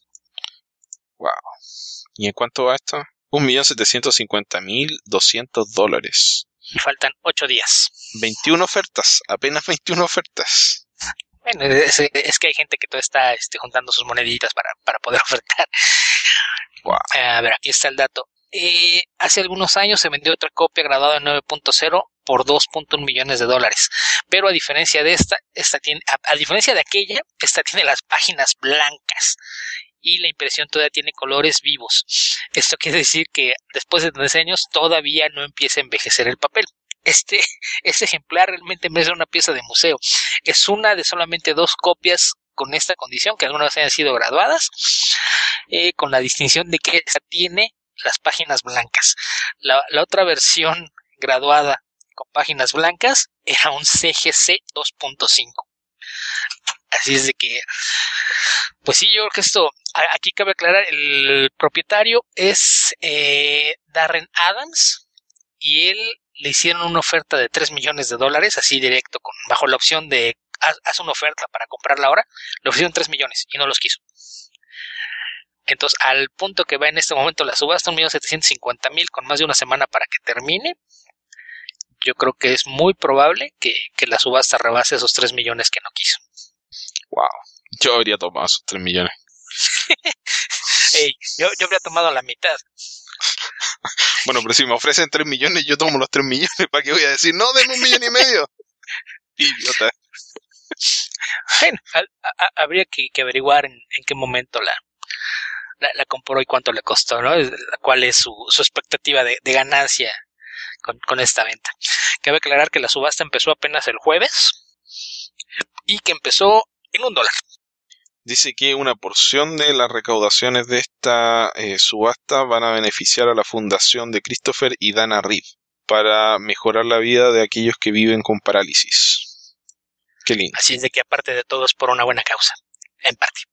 Wow. ¿Y en cuánto va esto? un millón setecientos cincuenta mil doscientos dólares. Y faltan ocho días. veintiuna ofertas, apenas veintiuna ofertas. Bueno, es, es que hay gente que todavía está este, juntando sus moneditas para, para poder ofertar. Wow. A ver, aquí está el dato. Eh, hace algunos años se vendió otra copia graduada en nueve punto cero por dos punto uno millones de dólares. Pero a diferencia de esta, esta tiene, a, a diferencia de aquella, esta tiene las páginas blancas. Y la impresión todavía tiene colores vivos. Esto quiere decir que después de tres años todavía no empieza a envejecer el papel. Este, este ejemplar realmente merece una pieza de museo. Es una de solamente dos copias con esta condición, que algunas hayan sido graduadas, eh, con la distinción de que esta tiene las páginas blancas. La, la otra versión graduada con páginas blancas era un C G C dos punto cinco. Así es de que, pues sí, yo creo que esto, aquí cabe aclarar, el propietario es eh, Darren Adams, y él le hicieron una oferta de tres millones de dólares, así directo, con bajo la opción de haz, haz una oferta para comprarla ahora. Le ofrecieron tres millones y no los quiso. Entonces, al punto que va en este momento la subasta, un millón setecientos cincuenta mil, con más de una semana para que termine, yo creo que es muy probable que, que la subasta rebase esos tres millones que no quiso. Wow, yo habría tomado esos tres millones. Hey, yo, yo habría tomado la mitad. Bueno, pero si me ofrecen tres millones, yo tomo los tres millones. ¿Para qué voy a decir, no, denme un millón y medio? Idiota. Bueno, a, a, habría que, que averiguar en, en qué momento la, la, la compró y cuánto le costó, ¿no? Cuál es su, su expectativa de, de ganancia con, con esta venta. Cabe aclarar que la subasta empezó apenas el jueves y que empezó en un dólar. Dice que una porción de las recaudaciones de esta eh, subasta van a beneficiar a la fundación de Christopher y Dana Reeve para mejorar la vida de aquellos que viven con parálisis. Qué lindo. Así es de que aparte de todo es por una buena causa, en parte.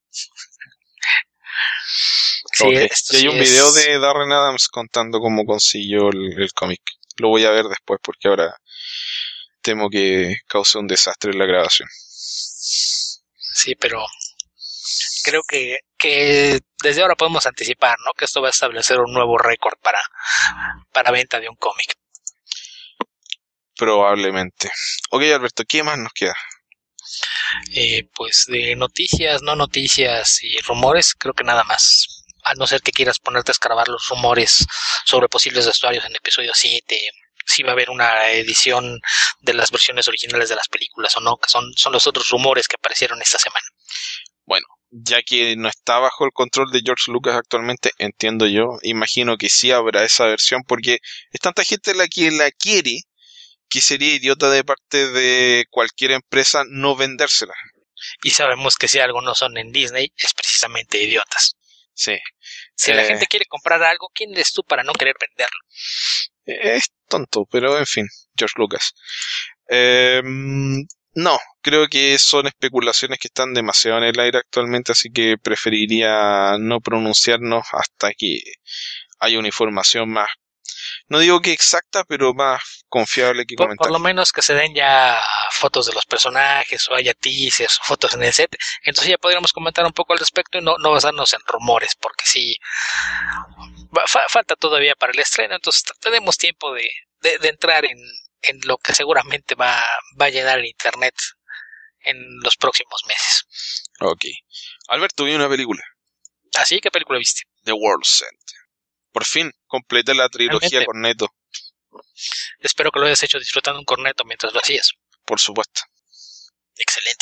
Sí, okay. Esto y hay sí un es... video de Darren Adams contando cómo consiguió el, el cómic. Lo voy a ver después porque ahora temo que cause un desastre en la grabación. Sí, pero creo que, que desde ahora podemos anticipar, ¿no? Que esto va a establecer un nuevo récord para, para venta de un cómic. Probablemente. Ok, Alberto, ¿qué más nos queda? Eh, pues de noticias, no noticias y rumores, creo que nada más. A no ser que quieras ponerte a escarbar los rumores sobre posibles vestuarios en episodio siete, si va a haber una edición de las versiones originales de las películas o no, que son, son los otros rumores que aparecieron esta semana. Bueno, ya que no está bajo el control de George Lucas actualmente, entiendo yo, imagino que sí habrá esa versión, porque es tanta gente la que la quiere, que sería idiota de parte de cualquier empresa no vendérsela. Y sabemos que si algo no son en Disney, es precisamente idiotas. Sí. Si eh, la gente quiere comprar algo, ¿quién eres tú para no querer venderlo? Es tonto, pero en fin, George Lucas. Eh, no, creo que son especulaciones que están demasiado en el aire actualmente, así que preferiría no pronunciarnos hasta que haya una información más, no digo que exacta, pero más confiable que por, comentar. Por lo menos que se den ya fotos de los personajes, o haya teasers, o fotos en el set, entonces ya podríamos comentar un poco al respecto y no, no basarnos en rumores, porque sí, fa, falta todavía para el estreno, entonces tenemos tiempo de, de, de entrar en, en lo que seguramente va, va a llenar el internet en los próximos meses. Ok. Alberto, vi una película. ¿Ah, sí? ¿Qué película viste? The World's End. Por fin, completé la trilogía Cornetto. Espero que lo hayas hecho disfrutando un corneto mientras lo hacías. Por supuesto. Excelente.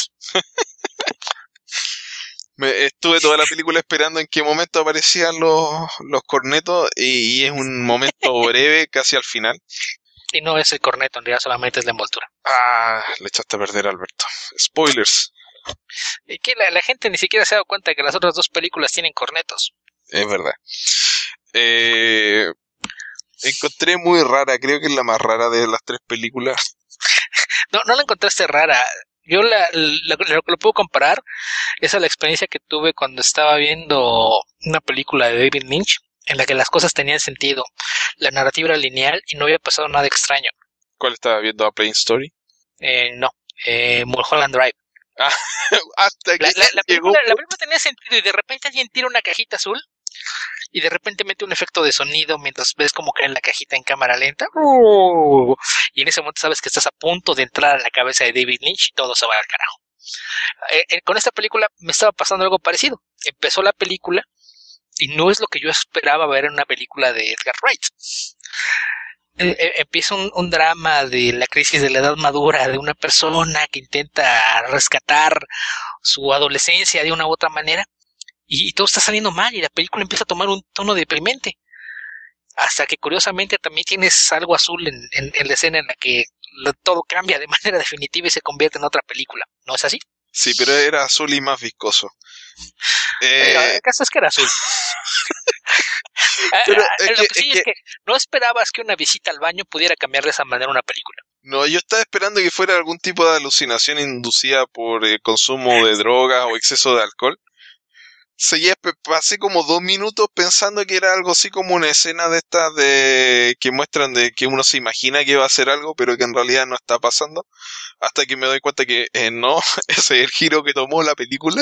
Me estuve toda la película esperando en qué momento aparecían los, los cornetos y, y es un momento breve, casi al final. Y no es el corneto, en realidad solamente es la envoltura. Ah, le echaste a perder, Alberto. Spoilers. Y que la, la gente ni siquiera se ha dado cuenta de que las otras dos películas tienen cornetos. Es verdad. Eh, encontré muy rara, creo que es la más rara de las tres películas. No, no la encontraste rara. Yo la, la, lo que lo puedo comparar es a la experiencia que tuve cuando estaba viendo una película de David Lynch en la que las cosas tenían sentido, la narrativa era lineal y no había pasado nada extraño. ¿Cuál estaba viendo? ¿A Plain Story? Eh, no, eh, Mulholland Drive. Ah, hasta que la, la, la, llegó... película, la película tenía sentido y de repente alguien tira una cajita azul y de repente mete un efecto de sonido mientras ves cómo cae en la cajita en cámara lenta. Uh, y en ese momento sabes que estás a punto de entrar a la cabeza de David Lynch y todo se va al carajo. Eh, eh, con esta película me estaba pasando algo parecido. Empezó la película y no es lo que yo esperaba ver en una película de Edgar Wright. Eh, eh, empieza un, un drama de la crisis de la edad madura de una persona que intenta rescatar su adolescencia de una u otra manera. Y todo está saliendo mal y la película empieza a tomar un tono deprimente. Hasta que curiosamente también tienes algo azul en, en, en la escena en la que lo, todo cambia de manera definitiva y se convierte en otra película. ¿No es así? Sí, pero era azul y más viscoso. Eh, el caso es que era azul. Pero es Lo que, que sí es, es que, que no esperabas que una visita al baño pudiera cambiar de esa manera una película. No, yo estaba esperando que fuera algún tipo de alucinación inducida por el consumo de drogas o exceso de alcohol. Seguía, pasé como dos minutos pensando que era algo así como una escena de estas de que muestran de que uno se imagina que va a hacer algo, pero que en realidad no está pasando. Hasta que me doy cuenta que eh, no, ese es el giro que tomó la película.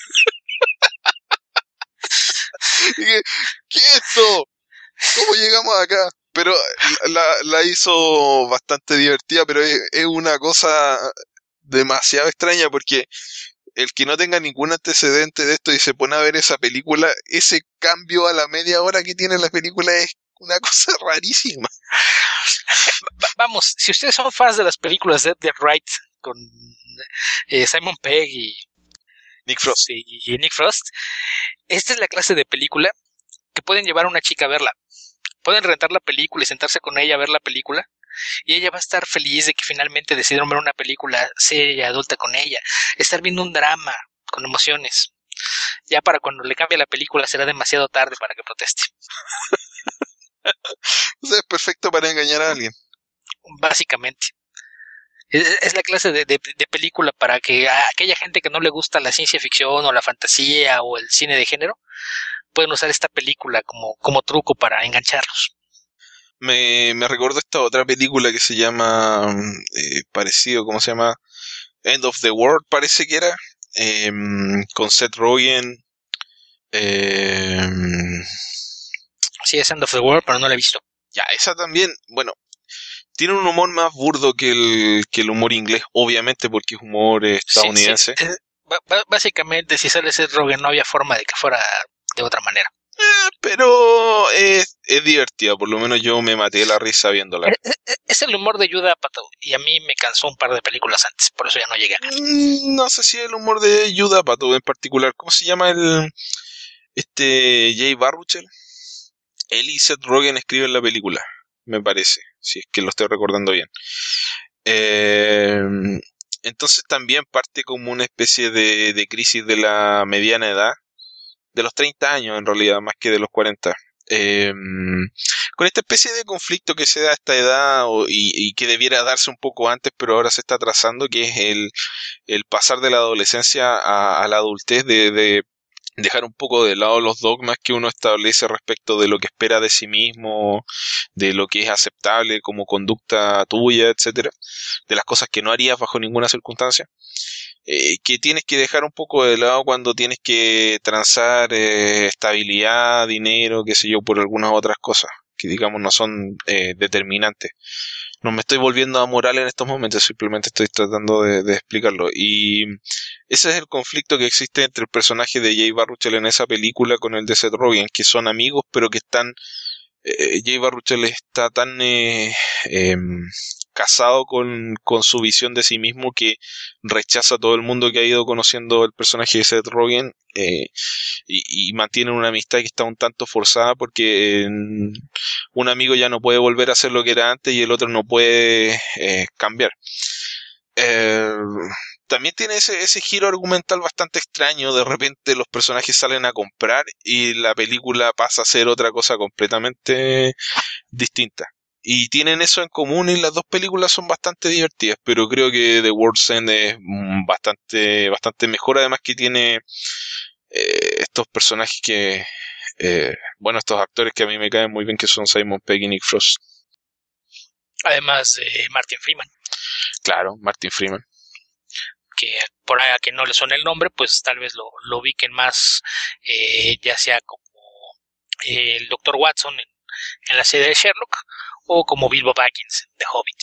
Y que, ¿qué es esto? ¿Cómo llegamos acá? Pero la, la hizo bastante divertida, pero es, es una cosa demasiado extraña porque el que no tenga ningún antecedente de esto y se pone a ver esa película, ese cambio a la media hora que tiene la película es una cosa rarísima. Vamos, si ustedes son fans de las películas de Edgar Wright con eh, Simon Pegg y Nick Frost. y Nick Frost, esta es la clase de película que pueden llevar a una chica a verla. Pueden rentar la película y sentarse con ella a ver la película y ella va a estar feliz de que finalmente decidieron ver una película seria, adulta con ella. Estar viendo un drama con emociones. Ya para cuando le cambie la película será demasiado tarde para que proteste. O sea, es perfecto para engañar a alguien. Básicamente. Es, es la clase de, de, de película para que a aquella gente que no le gusta la ciencia ficción o la fantasía o el cine de género pueden usar esta película como, como truco para engancharlos. Me, me recordó esta otra película que se llama, eh, parecido, ¿cómo se llama? End of the World, parece que era, eh, con Seth Rogen. Eh, sí, es End of the World, pero no la he visto. Ya, esa también, bueno, tiene un humor más burdo que el, que el humor inglés, obviamente, porque es humor estadounidense. Sí, sí. B- básicamente, si sale Seth Rogen, no había forma de que fuera de otra manera. Eh, pero es, es divertida, por lo menos yo me maté la risa viéndola. Es, es, es el humor de Judd Apatow, y a mí me cansó un par de películas antes, por eso ya no llegué a ver. Mm, no sé si el humor de Judd Apatow en particular. ¿Cómo se llama el este Jay Baruchel? Él y Seth Rogen escriben la película, me parece, si es que lo estoy recordando bien. Eh, entonces también parte como una especie de, de crisis de la mediana edad, de los treinta años en realidad, más que de los cuarenta. Eh, con esta especie de conflicto que se da a esta edad o, y, y que debiera darse un poco antes, pero ahora se está atrasando, que es el, el pasar de la adolescencia a, a la adultez, de, de dejar un poco de lado los dogmas que uno establece respecto de lo que espera de sí mismo, de lo que es aceptable como conducta tuya, etcétera, de las cosas que no harías bajo ninguna circunstancia. Eh, que tienes que dejar un poco de lado cuando tienes que transar eh, estabilidad, dinero, qué sé yo, por algunas otras cosas que digamos no son eh, determinantes. No me estoy volviendo amoral en estos momentos, simplemente estoy tratando de, de explicarlo. Y ese es el conflicto que existe entre el personaje de Jay Baruchel en esa película con el de Seth Rogen, que son amigos pero que están... Eh, Jay Baruchel está tan... Eh, eh, casado con, con su visión de sí mismo que rechaza a todo el mundo que ha ido conociendo el personaje de Seth Rogen eh, y, y mantienen una amistad que está un tanto forzada porque eh, un amigo ya no puede volver a ser lo que era antes y el otro no puede eh, cambiar. Eh, también tiene ese, ese giro argumental bastante extraño. De repente los personajes salen a comprar y la película pasa a ser otra cosa completamente distinta. Y tienen eso en común y las dos películas son bastante divertidas, pero creo que The World's End es bastante, bastante mejor, además que tiene eh, estos personajes que, eh, bueno, estos actores que a mí me caen muy bien, que son Simon Pegg y Nick Frost. Además de eh, Martin Freeman. Claro, Martin Freeman. Que por ahí a quien no le suena el nombre, pues tal vez lo, lo ubiquen más, eh, ya sea como eh, el doctor Watson en, en la serie de Sherlock, o como Bilbo Baggins de Hobbit.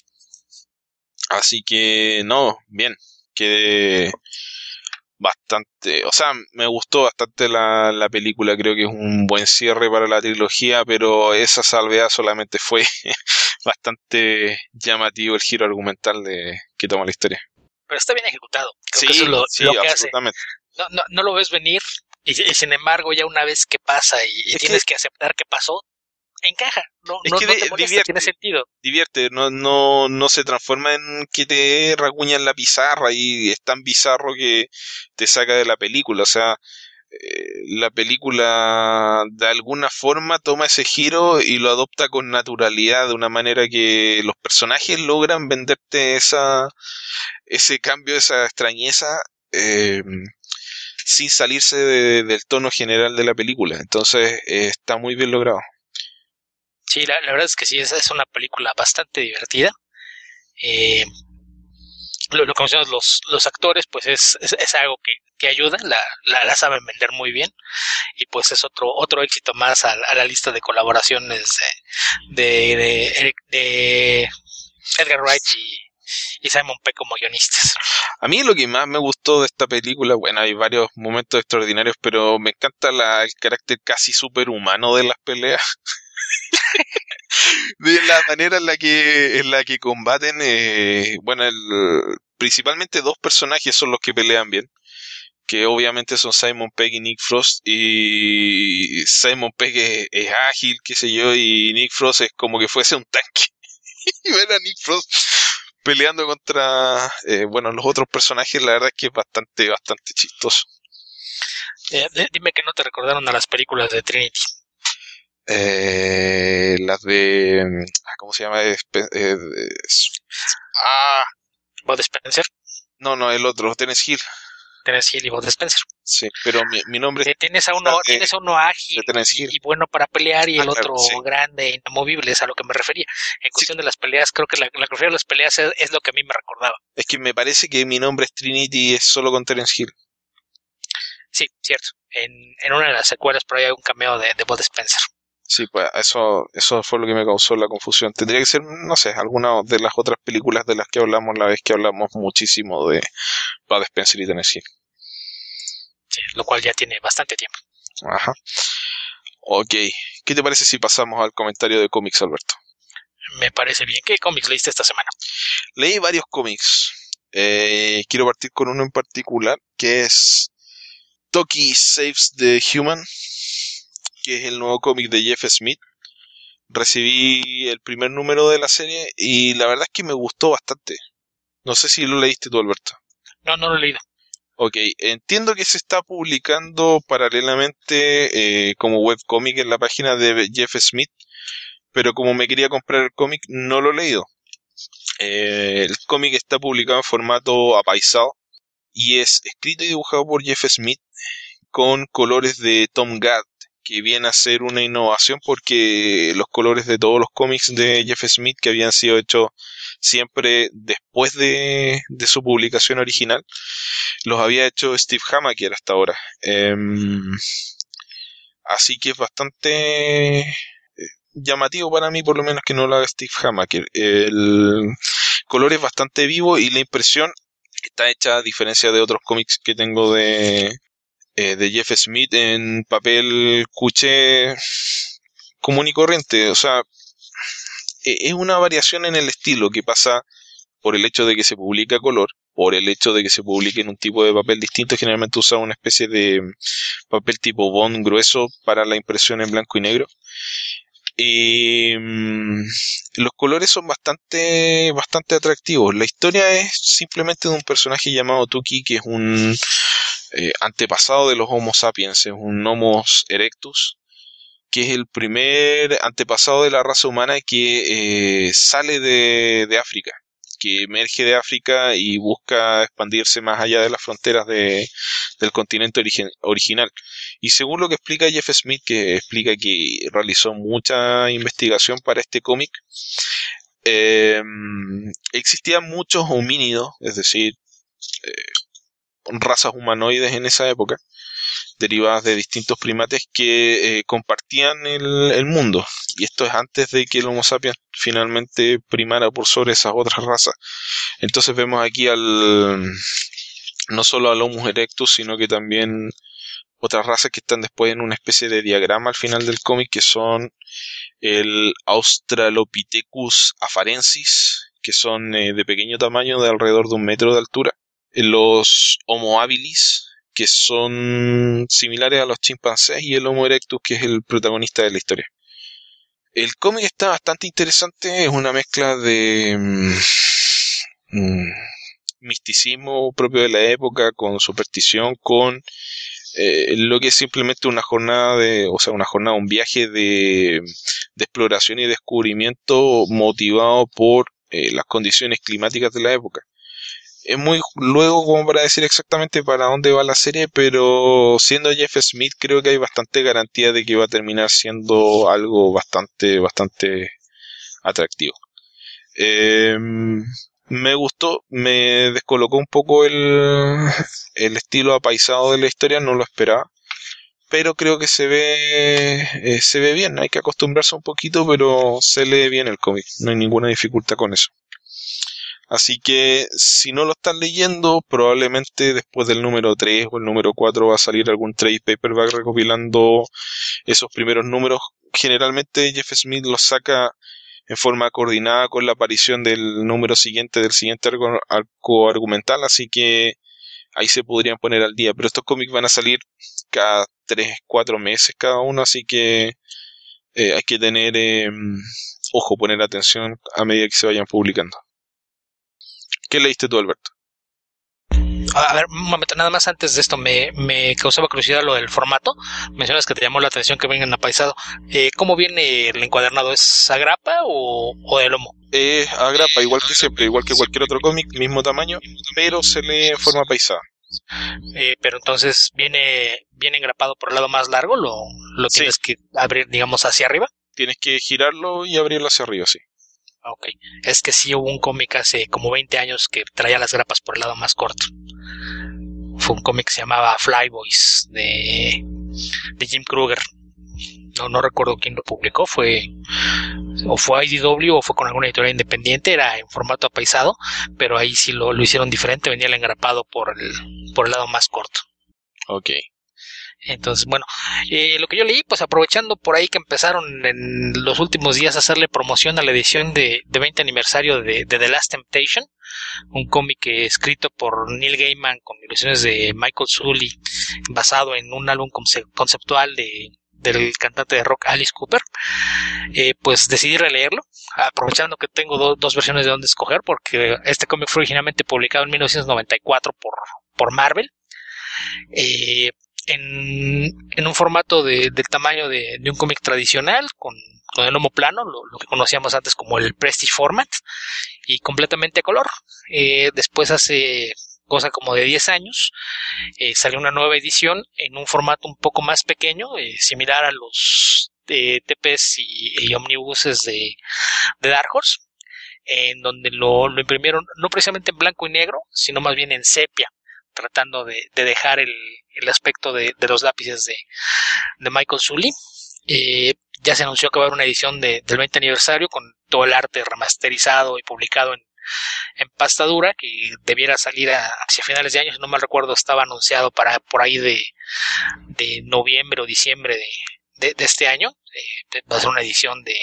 Así que no, bien, quedé bastante, o sea, me gustó bastante la, la película, creo que es un buen cierre para la trilogía, pero esa salvedad solamente fue bastante llamativo el giro argumental de que toma la historia. Pero está bien ejecutado, creo sí, que eso es lo, sí, lo que absolutamente. hace. No, no, no lo ves venir y, y sin embargo ya una vez que pasa y, y tienes que... que aceptar que pasó, encaja, no, Es no, que no de- te molesta, divierte, tiene sentido. divierte, no, no, no se transforma en que te raguñan la pizarra y es tan bizarro que te saca de la película. O sea, eh, la película de alguna forma toma ese giro y lo adopta con naturalidad, de una manera que los personajes logran venderte esa, ese cambio, esa extrañeza, eh, sin salirse de- del tono general de la película. Entonces, eh, está muy bien logrado. Sí, la, la verdad es que sí, es, es una película bastante divertida. Eh, lo, lo que mencionas, los, los actores, pues es, es, es algo que, que ayuda, la, la, la saben vender muy bien, y pues es otro, otro éxito más a, a la lista de colaboraciones de, de, de, de Edgar Wright y, y Simon Pegg como guionistas. A mí lo que más me gustó de esta película, bueno, hay varios momentos extraordinarios, pero me encanta la, el carácter casi superhumano de las peleas. De la manera en la que en la que combaten, eh, bueno, el, principalmente dos personajes son los que pelean bien, que obviamente son Simon Pegg y Nick Frost. Y Simon Pegg es, es ágil, qué sé yo, y Nick Frost es como que fuese un tanque. Y ver a Nick Frost peleando contra, eh, bueno, los otros personajes, la verdad es que es bastante, bastante chistoso. Eh, dime que no te recordaron a las películas de Trinity. Eh, las de, ¿cómo se llama? Eh, eh, ah, Bud Spencer. No, no, el otro, Terence Hill. Terence Hill y Bud Spencer. Sí, pero mi, mi nombre eh, tienes a uno, de, tienes a uno ágil y, y bueno para pelear, y ah, el claro, otro sí. grande, inamovible, es a lo que me refería. En cuestión sí. de las peleas, creo que la, la que refiero a las peleas es, es lo que a mí me recordaba. Es que me parece que mi nombre es Trinity, es solo con Terence Hill. Sí, cierto. En, en una de las secuelas por ahí hay un cameo de, de Bud Spencer. Sí, pues eso, eso fue lo que me causó la confusión. Tendría que ser, no sé, alguna de las otras películas de las que hablamos la vez que hablamos muchísimo de Bud Spencer y Terence Hill. Sí, lo cual ya tiene bastante tiempo. Ajá. Ok. ¿Qué te parece si pasamos al comentario de cómics, Alberto? Me parece bien. ¿Qué cómics leíste esta semana? Leí varios cómics. Eh, quiero partir con uno en particular, que es Toki Saves the Human, que es el nuevo cómic de Jeff Smith. Recibí el primer número de la serie y la verdad es que me gustó bastante. No sé si lo leíste tú, Alberto. No, no lo he leído. Ok, entiendo que se está publicando paralelamente eh, como webcómic en la página de Jeff Smith, pero como me quería comprar el cómic, no lo he leído. Eh, el cómic está publicado en formato apaisado y es escrito y dibujado por Jeff Smith con colores de Tom Gadd, que viene a ser una innovación porque los colores de todos los cómics de Jeff Smith que habían sido hechos siempre después de, de su publicación original los había hecho Steve Hamaker hasta ahora. Eh, así que es bastante llamativo para mí, por lo menos, que no lo haga Steve Hamaker. El color es bastante vivo y la impresión está hecha, a diferencia de otros cómics que tengo de, eh, de Jeff Smith, en papel cuché común y corriente. O sea, es una variación en el estilo que pasa por el hecho de que se publica a color, por el hecho de que se publique en un tipo de papel distinto. Generalmente usa una especie de papel tipo bond grueso para la impresión en blanco y negro. Y mmm, los colores son bastante bastante atractivos. La historia es simplemente de un personaje llamado Tuki, que es un eh, antepasado de los Homo sapiens, es un Homo erectus, que es el primer antepasado de la raza humana que eh, sale de, de África, que emerge de África y busca expandirse más allá de las fronteras de, del continente origen, original. Y según lo que explica Jeff Smith, que explica que realizó mucha investigación para este cómic, eh, existían muchos homínidos, es decir, eh, razas humanoides en esa época, derivadas de distintos primates que eh, compartían el, el mundo, y esto es antes de que el Homo sapiens finalmente primara por sobre esas otras razas. Entonces vemos aquí al no solo al Homo erectus, sino que también otras razas que están después en una especie de diagrama al final del cómic, que son el Australopithecus afarensis, que son eh, de pequeño tamaño, de alrededor de un metro de altura, los Homo habilis, que son similares a los chimpancés, y el Homo erectus, que es el protagonista de la historia. El cómic está bastante interesante, es una mezcla de mm, mm, misticismo propio de la época, con superstición, con eh, lo que es simplemente una jornada de, o sea, una jornada, un viaje de, de exploración y descubrimiento motivado por eh, las condiciones climáticas de la época. Es muy luego como para decir exactamente para dónde va la serie, pero siendo Jeff Smith creo que hay bastante garantía de que va a terminar siendo algo bastante, bastante atractivo. Eh, me gustó, me descolocó un poco el, el estilo apaisado de la historia, no lo esperaba, pero creo que se ve, eh, se ve bien, hay que acostumbrarse un poquito, pero se lee bien el cómic, no hay ninguna dificultad con eso. Así que si no lo están leyendo, probablemente después del número tres o el número cuatro va a salir algún trade paperback recopilando esos primeros números. Generalmente Jeff Smith los saca en forma coordinada con la aparición del número siguiente, del siguiente arco, arco argumental, así que ahí se podrían poner al día. Pero estos cómics van a salir cada tres, cuatro meses cada uno, así que eh, hay que tener eh, ojo, poner atención a medida que se vayan publicando. ¿Qué leíste tú, Alberto? A ver, un momento, nada más antes de esto, me, me causaba curiosidad lo del formato. Mencionas que te llamó la atención que vengan apaisado. Eh, ¿Cómo viene el encuadernado? ¿Es a grapa o, o de lomo? Es a grapa, igual que siempre, igual que cualquier otro cómic, mismo tamaño, pero se lee en forma paisada. Eh, pero entonces viene, viene engrapado por el lado más largo, lo, lo tienes sí. que abrir, digamos, hacia arriba. Tienes que girarlo y abrirlo hacia arriba, sí. Ok, es que sí hubo un cómic hace como veinte años que traía las grapas por el lado más corto. Fue un cómic que se llamaba Flyboys de, de Jim Kruger. No, no recuerdo quién lo publicó, fue o fue I D W o fue con alguna editorial independiente, era en formato apaisado, pero ahí sí lo, lo hicieron diferente, venía el engrapado por el, por el lado más corto. Ok. Entonces, bueno, eh, lo que yo leí, pues aprovechando por ahí que empezaron en los últimos días a hacerle promoción a la edición de, de veinte aniversario de, de The Last Temptation, un cómic escrito por Neil Gaiman con ilustraciones de Michael Sully, basado en un álbum conce- conceptual de del cantante de rock Alice Cooper. Eh, pues decidí releerlo, aprovechando que tengo do- dos versiones de donde escoger, porque este cómic fue originalmente publicado en mil novecientos noventa y cuatro por, por Marvel. Eh, En, en un formato de, del tamaño de, de un cómic tradicional, con, con el lomo plano, lo, lo que conocíamos antes como el Prestige Format, y completamente a color. Eh, después, hace cosa como de diez años, eh, salió una nueva edición en un formato un poco más pequeño, eh, similar a los eh, T Ps y, y omnibuses de, de Dark Horse, en donde lo, lo imprimieron no precisamente en blanco y negro, sino más bien en sepia, tratando de, de dejar el, el aspecto de, de los lápices de, de Michael Sully. Eh, ya se anunció que va a haber una edición de, del veinte aniversario con todo el arte remasterizado y publicado en, en pasta dura, que debiera salir a, hacia finales de año, si no mal recuerdo estaba anunciado para por ahí de, de noviembre o diciembre de, de, de este año. Eh, va a ser una edición de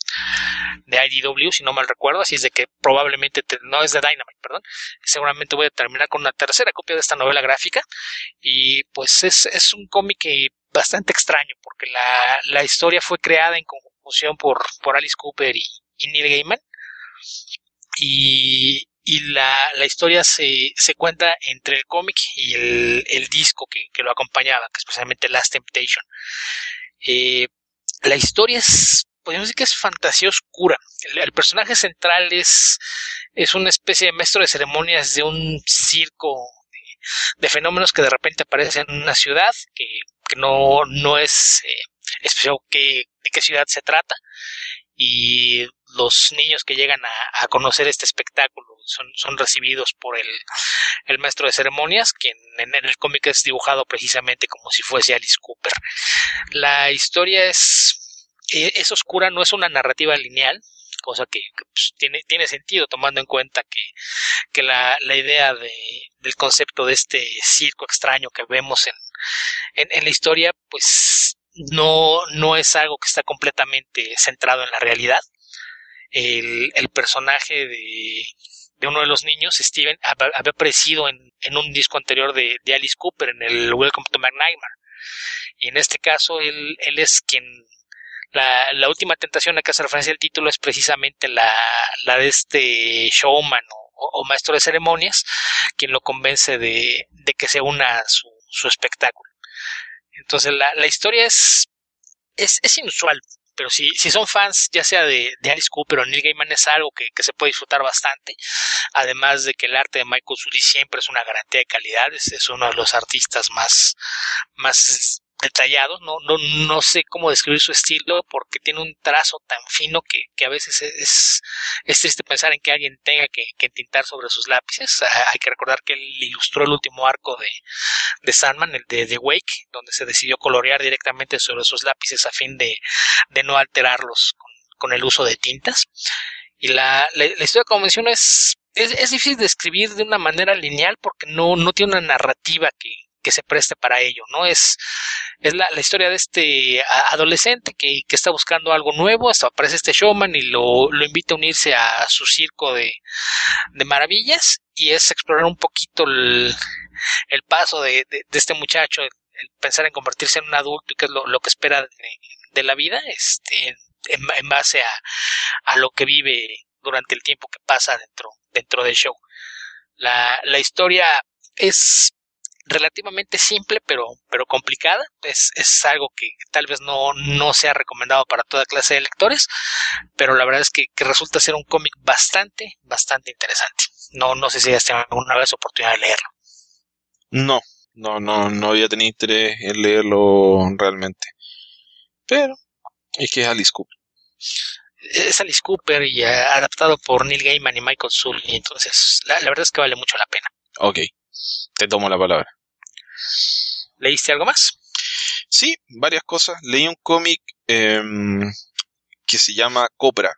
de I D W, si no mal recuerdo, así es de que probablemente, te, no es de Dynamite, perdón, seguramente voy a terminar con una tercera copia de esta novela gráfica, y pues es, es un cómic bastante extraño, porque la, la historia fue creada en conjunción por, por Alice Cooper y, y Neil Gaiman, y, y la, la historia se, se cuenta entre el cómic y el, el disco que, que lo acompañaba, que es precisamente Last Temptation. Eh, la historia es, podríamos decir que es fantasía oscura. El, el personaje central es, es una especie de maestro de ceremonias de un circo de, de fenómenos que de repente aparecen en una ciudad que, que no, no es eh, especial que, de qué ciudad se trata, y los niños que llegan a, a conocer este espectáculo son, son recibidos por el, el maestro de ceremonias, quien en, en el cómic es dibujado precisamente como si fuese Alice Cooper. La historia es, es oscura, no es una narrativa lineal, cosa que, que pues, tiene, tiene sentido tomando en cuenta que, que la, la idea de, del concepto de este circo extraño que vemos en, en, en la historia, pues no, no es algo que está completamente centrado en la realidad. El, el personaje de, de uno de los niños, Steven, había aparecido en, en un disco anterior de, de Alice Cooper, en el Welcome to My Nightmare, y en este caso él, él es quien La, la última tentación a que hace referencia el título es precisamente la, la de este showman o, o maestro de ceremonias, quien lo convence de, de que se una a su, su espectáculo. Entonces la, la historia es, es, es inusual, pero si, si son fans ya sea de, de Alice Cooper o Neil Gaiman, es algo que, que se puede disfrutar bastante, además de que el arte de Michael Sully siempre es una garantía de calidad, es, es uno de los artistas más, más detallados, no, no, no sé cómo describir su estilo porque tiene un trazo tan fino que, que a veces es, es triste pensar en que alguien tenga que, que tintar sobre sus lápices. Ah, hay que recordar que él ilustró el último arco de, de Sandman, el de The Wake, donde se decidió colorear directamente sobre sus lápices a fin de, de no alterarlos con, con el uso de tintas. Y la, la, la historia, como menciono, es, es, es difícil de escribir de una manera lineal porque no, no tiene una narrativa que, que se preste para ello, ¿no? Es, es la, la historia de este adolescente que, que está buscando algo nuevo, hasta aparece este showman y lo, lo invita a unirse a su circo de, de maravillas, y es explorar un poquito el, el paso de, de, de este muchacho, el, el pensar en convertirse en un adulto y qué es lo, lo que espera de, de la vida, este, en, en base a, a lo que vive durante el tiempo que pasa dentro, dentro del show. La, la historia es relativamente simple pero, pero complicada, es, es algo que tal vez no, no sea recomendado para toda clase de lectores, pero la verdad es que, que resulta ser un cómic bastante, bastante interesante. No, no sé si has tenido alguna vez oportunidad de leerlo. No, no, no, no había tenido interés en leerlo realmente. Pero es que es Alice Cooper. Es Alice Cooper y uh, adaptado por Neil Gaiman y Michael Sully, entonces la, la verdad es que vale mucho la pena. Ok, te tomo la palabra. ¿Leíste algo más? Sí, varias cosas. Leí un cómic eh, que se llama Copra,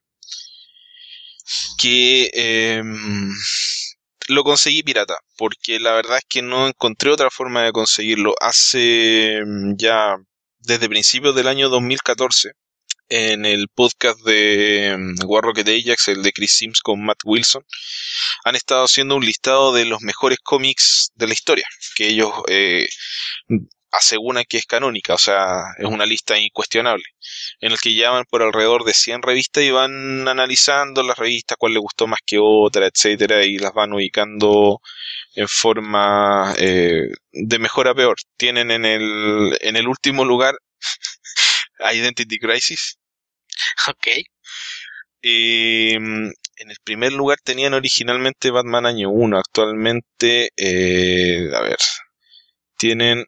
que eh, lo conseguí pirata, porque la verdad es que no encontré otra forma de conseguirlo. Hace ya desde principios del año dos mil catorce, en el podcast de War Rocket Ajax, el de Chris Sims con Matt Wilson, han estado haciendo un listado de los mejores cómics de la historia, que ellos eh, aseguran que es canónica, o sea, es una lista incuestionable, en el que llevan por alrededor de cien revistas y van analizando las revistas, cuál le gustó más que otra, etcétera, y las van ubicando en forma eh, de mejor a peor. Tienen en el, en el último lugar Identity Crisis. Ok. Eh, en el primer lugar tenían originalmente Batman Año uno. Actualmente, eh, a ver, tienen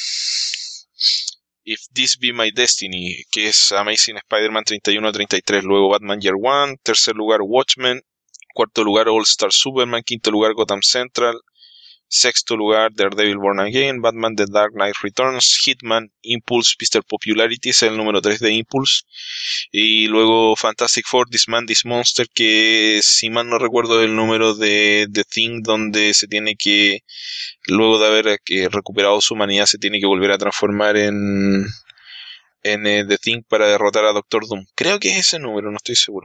If This Be My Destiny, que es Amazing Spider-Man treinta y uno a treinta y tres. Luego Batman Year One. Tercer lugar Watchmen. Cuarto lugar All Star Superman. Quinto lugar Gotham Central. Sexto lugar Daredevil Born Again, Batman The Dark Knight Returns, Hitman, Impulse, mister Popularity, es el número tres de Impulse, y luego Fantastic Four, This Man, This Monster, que si mal no recuerdo el número de The Thing, donde se tiene que, luego de haber que recuperado su humanidad, se tiene que volver a transformar en en eh, The Thing para derrotar a Doctor Doom. Creo que es ese número, no estoy seguro.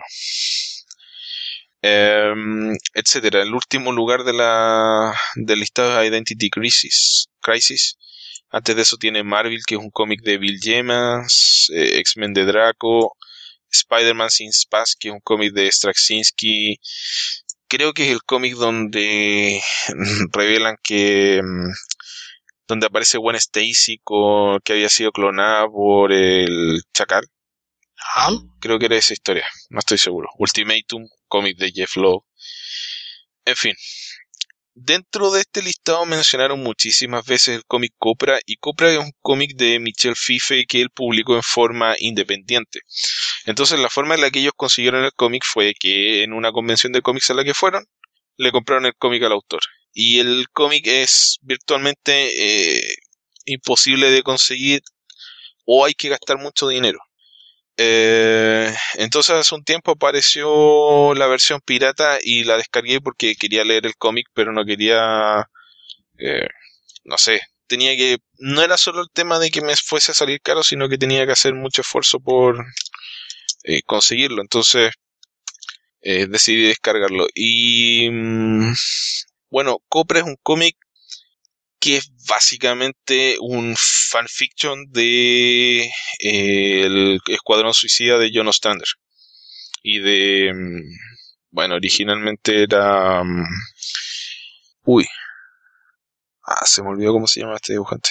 Um, etcétera. El último lugar de la del listado es Identity Crisis. Crisis. Antes de eso tiene Marvel, que es un cómic de Bill Jemas, eh, X-Men de Draco, Spider-Man Sin Space, que es un cómic de Straczynski. Creo que es el cómic donde revelan que donde aparece Gwen Stacy con, que había sido clonada por el Chacal. ¿Ah? Creo que era esa historia, no estoy seguro. Ultimatum, cómic de Jeff Loeb. En fin, dentro de este listado mencionaron muchísimas veces el cómic Copra, y Copra es un cómic de Michel Fife que él publicó en forma independiente. Entonces la forma en la que ellos consiguieron el cómic fue que en una convención de cómics a la que fueron, le compraron el cómic al autor. Y el cómic es virtualmente eh, imposible de conseguir, o hay que gastar mucho dinero. Eh, entonces hace un tiempo apareció la versión pirata y la descargué porque quería leer el cómic, pero no quería, eh, no sé, tenía que, no era solo el tema de que me fuese a salir caro, sino que tenía que hacer mucho esfuerzo por eh, conseguirlo. Entonces eh, decidí descargarlo. Y mm, bueno, Copra es un cómic que es básicamente un fanfiction de eh, el Escuadrón Suicida de John Ostrander. Y de... Bueno, originalmente era... Uy. Ah, se me olvidó cómo se llama este dibujante.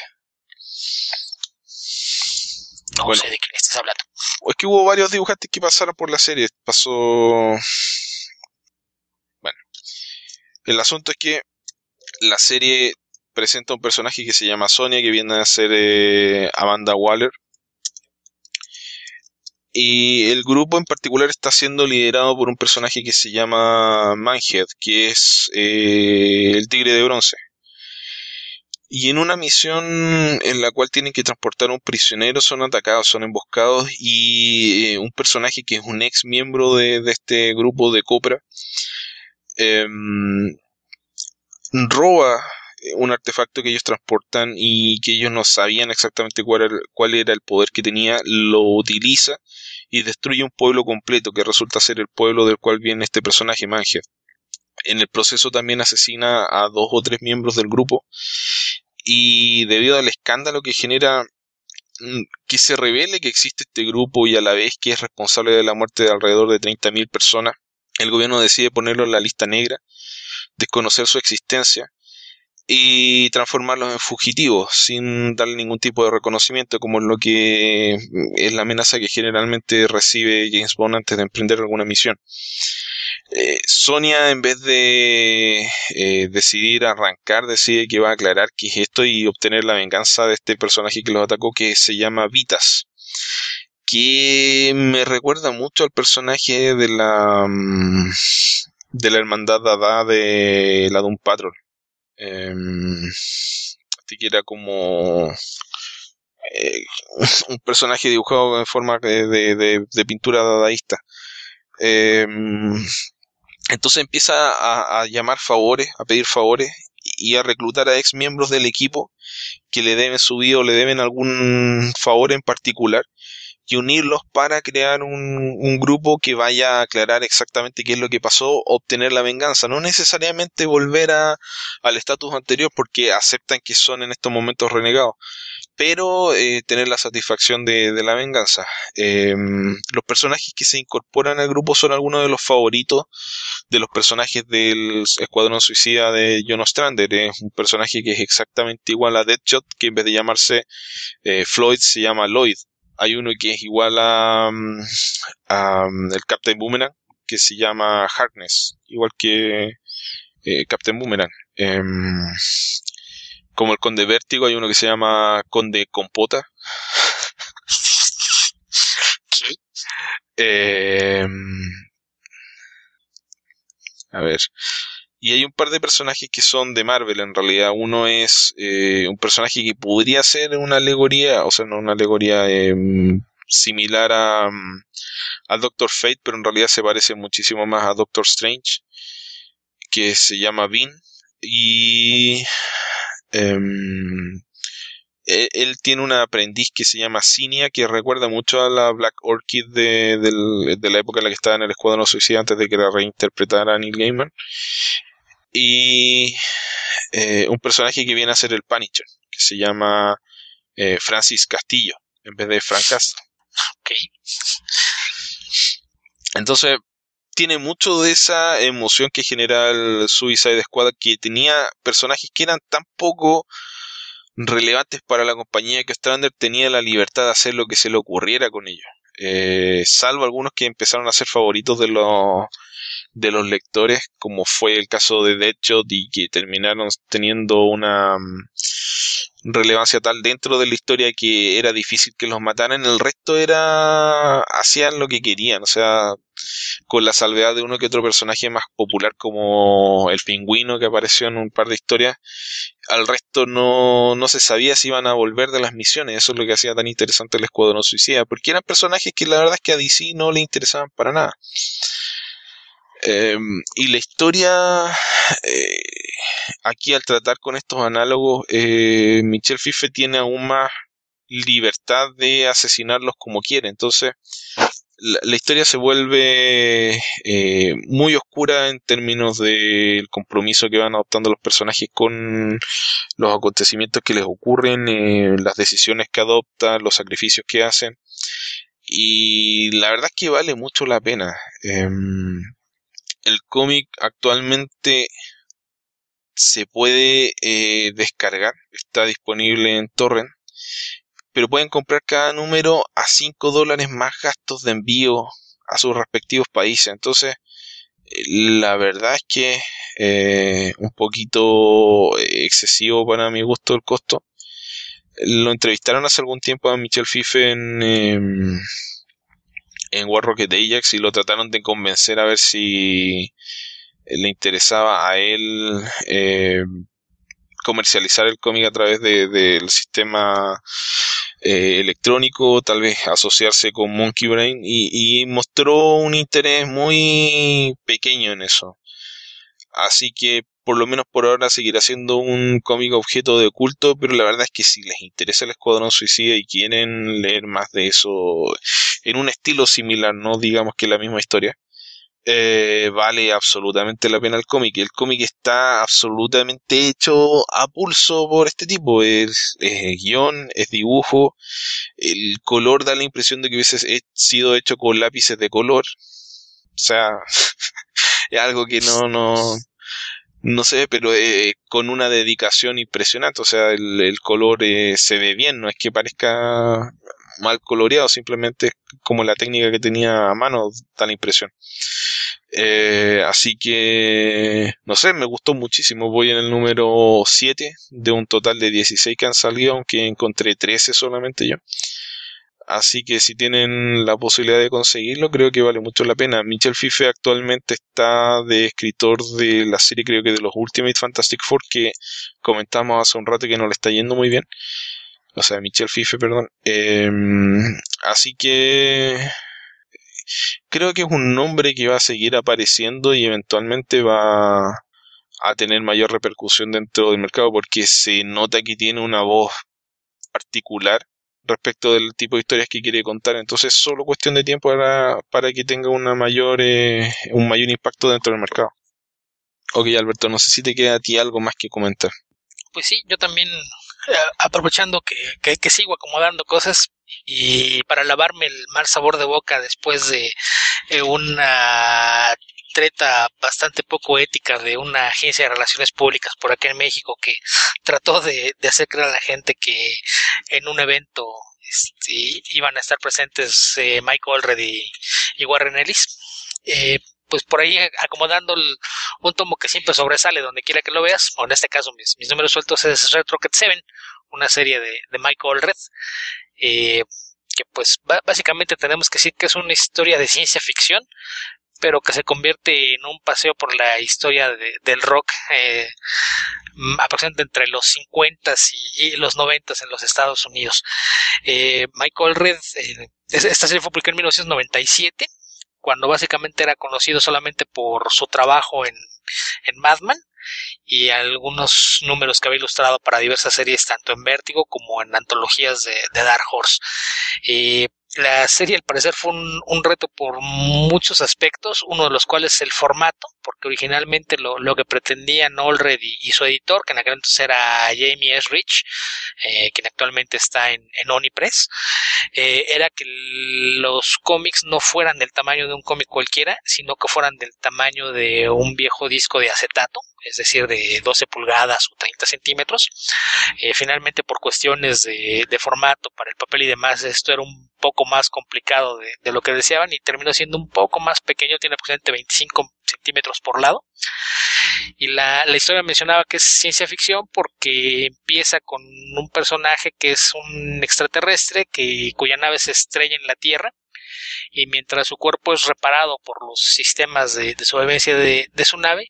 No bueno, sé de qué estás hablando. Es que hubo varios dibujantes que pasaron por la serie. Pasó... Bueno. El asunto es que la serie presenta un personaje que se llama Sonia, que viene a ser eh, Amanda Waller. Y el grupo en particular está siendo liderado por un personaje que se llama Manhead, que es eh, el tigre de bronce. Y en una misión en la cual tienen que transportar a un prisionero, son atacados, son emboscados, y eh, un personaje que es un ex miembro de, de este grupo de Copra eh, roba un artefacto que ellos transportan y que ellos no sabían exactamente cuál era, cuál era el poder que tenía, lo utiliza y destruye un pueblo completo que resulta ser el pueblo del cual viene este personaje Manhead. En el proceso también asesina a dos o tres miembros del grupo, y debido al escándalo que genera que se revele que existe este grupo y a la vez que es responsable de la muerte de alrededor de treinta mil personas, el gobierno decide ponerlo en la lista negra, desconocer su existencia y transformarlos en fugitivos sin darle ningún tipo de reconocimiento, como es lo que es la amenaza que generalmente recibe James Bond antes de emprender alguna misión. Eh, Sonia, en vez de eh, decidir arrancar, decide que va a aclarar qué es esto y obtener la venganza de este personaje que los atacó, que se llama Vitas, que me recuerda mucho al personaje de la de la hermandad Dada de la Doom Patrol. Eh, así que era como eh, un personaje dibujado en forma de, de, de, de pintura dadaísta. Eh, entonces empieza a, a llamar favores, a pedir favores y a reclutar a ex miembros del equipo que le deben su vida o le deben algún favor en particular, y unirlos para crear un, un grupo que vaya a aclarar exactamente qué es lo que pasó, obtener la venganza. No necesariamente volver a, al estatus anterior, porque aceptan que son en estos momentos renegados, pero eh, tener la satisfacción de, de la venganza. Eh, los personajes que se incorporan al grupo son algunos de los favoritos de los personajes del Escuadrón Suicida de John Ostrander. Es un personaje que es exactamente igual a Deadshot, que en vez de llamarse eh, Floyd se llama Lloyd. Hay uno que es igual a, a el Captain Boomerang, que se llama Harkness, igual que eh, Captain Boomerang. Eh, como el Conde Vértigo, hay uno que se llama Conde Compota. ¿Qué? Eh, a ver. Y hay un par de personajes que son de Marvel, en realidad. Uno es eh, un personaje que podría ser una alegoría, o sea, no una alegoría eh, similar a, a Doctor Fate, pero en realidad se parece muchísimo más a Doctor Strange, que se llama Bean. Y eh, él tiene una aprendiz que se llama Cinia, que recuerda mucho a la Black Orchid de, de, de la época en la que estaba en el Escuadrón Suicida antes de que la reinterpretara Neil Gaiman. Y eh, un personaje que viene a ser el Punisher, que se llama eh, Francis Castillo en vez de Frank Castle. Okay. Entonces tiene mucho de esa emoción que genera el Suicide Squad, que tenía personajes que eran tan poco relevantes para la compañía que Ostrander tenía la libertad de hacer lo que se le ocurriera con ellos, eh, salvo algunos que empezaron a ser favoritos de los de los lectores, como fue el caso de Deadshot, y que terminaron teniendo una um, relevancia tal dentro de la historia que era difícil que los mataran. El resto era hacían lo que querían, o sea, con la salvedad de uno que otro personaje más popular como el Pingüino, que apareció en un par de historias. Al resto no, no se sabía si iban a volver de las misiones. Eso es lo que hacía tan interesante el Escuadrón Suicida, porque eran personajes que la verdad es que a D C no le interesaban para nada. Eh, y la historia, eh, aquí al tratar con estos análogos, eh, Michelle Pfeiffer tiene aún más libertad de asesinarlos como quiere. Entonces la, la historia se vuelve eh, muy oscura en términos del compromiso que van adoptando los personajes con los acontecimientos que les ocurren, eh, las decisiones que adoptan, los sacrificios que hacen. Y la verdad es que vale mucho la pena. Eh, el cómic actualmente se puede eh, descargar, está disponible en torrent, pero pueden comprar cada número a cinco dólares más gastos de envío a sus respectivos países. Entonces, la verdad es que eh, un poquito excesivo para mi gusto el costo. Lo entrevistaron hace algún tiempo a Michel Fife en, eh, en War Rocket Ajax y lo trataron de convencer a ver si le interesaba a él eh, comercializar el cómic a través de, del sistema eh, electrónico, tal vez asociarse con Monkey Brain, y, y mostró un interés muy pequeño en eso. Así que por lo menos por ahora seguirá siendo un cómic objeto de culto, pero la verdad es que si les interesa el Escuadrón Suicida y quieren leer más de eso en un estilo similar, no digamos que la misma historia, Eh, vale absolutamente la pena el cómic. El cómic está absolutamente hecho a pulso por este tipo. Es, es guión, es dibujo. El color da la impresión de que hubiese sido hecho con lápices de color. O sea, es algo que no, no, no sé, pero eh, con una dedicación impresionante. O sea, el, el color eh, se ve bien, no es que parezca mal coloreado, simplemente como la técnica que tenía a mano da la impresión. Eh, así que, no sé, me gustó muchísimo. Voy en el número siete de un total de dieciséis que han salido, aunque encontré trece solamente yo. Así que si tienen la posibilidad de conseguirlo, creo que vale mucho la pena. Michel Fife actualmente está de escritor de la serie, creo que de los Ultimate Fantastic Four, que comentamos hace un rato que no le está yendo muy bien. O sea, Michel Fife, perdón. Eh, así que creo que es un nombre que va a seguir apareciendo y eventualmente va a tener mayor repercusión dentro del mercado, porque se nota que tiene una voz particular respecto del tipo de historias que quiere contar. Entonces es solo cuestión de tiempo para, para que tenga una mayor eh, un mayor impacto dentro del mercado. Ok, Alberto, no sé si te queda a ti algo más que comentar. Pues sí, yo también, eh, aprovechando que, que, que sigo acomodando cosas y para lavarme el mal sabor de boca después de eh, una treta bastante poco ética de una agencia de relaciones públicas por acá en México que trató de, de hacer creer a la gente que en un evento este, iban a estar presentes eh, Mike Allred y, y Warren Ellis. Eh, pues por ahí acomodando el, un tomo que siempre sobresale donde quiera que lo veas, o en este caso mis, mis números sueltos es Red Rocket siete, una serie de, de Mike Allred, eh, que pues básicamente tenemos que decir que es una historia de ciencia ficción, pero que se convierte en un paseo por la historia de, del rock eh, aproximadamente entre los cincuenta y, y los noventa en los Estados Unidos. Eh, Mike Allred, eh, esta serie fue publicada en mil novecientos noventa y siete, cuando básicamente era conocido solamente por su trabajo en, en Mad Men y algunos números que había ilustrado para diversas series, tanto en Vértigo como en antologías de, de Dark Horse. Eh, la serie al parecer fue un, un reto por muchos aspectos, uno de los cuales es el formato, porque originalmente lo, lo que pretendían Allred y, y su editor, que en aquel entonces era Jamie S. Rich, eh, quien actualmente está en, en Onipress, eh, era que los cómics no fueran del tamaño de un cómic cualquiera, sino que fueran del tamaño de un viejo disco de acetato, es decir, de doce pulgadas o treinta centímetros. Eh, finalmente, por cuestiones de, de formato para el papel y demás, esto era un poco más complicado de, de lo que deseaban y terminó siendo un poco más pequeño, tiene aproximadamente veinticinco centímetros por lado. Y la, la historia mencionaba que es ciencia ficción porque empieza con un personaje que es un extraterrestre que, cuya nave se estrella en la Tierra, y mientras su cuerpo es reparado por los sistemas de, de sobrevivencia de, de su nave,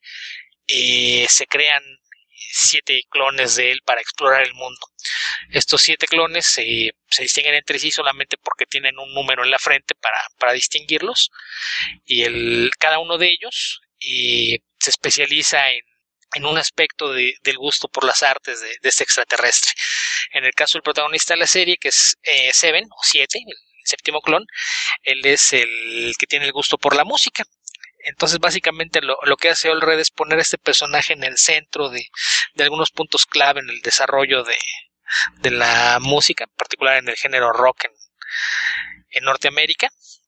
eh, se crean siete clones de él para explorar el mundo. Estos siete clones eh, se distinguen entre sí solamente porque tienen un número en la frente para, para distinguirlos, y el, cada uno de ellos eh, se especializa en, en un aspecto de, del gusto por las artes de, de este extraterrestre. En el caso del protagonista de la serie, que es eh, Seven o siete, el séptimo clon, él es el que tiene el gusto por la música. Entonces básicamente lo, lo que hace Allred es poner a este personaje en el centro de, de algunos puntos clave en el desarrollo de, de la música, en particular en el género rock en, en Norteamérica.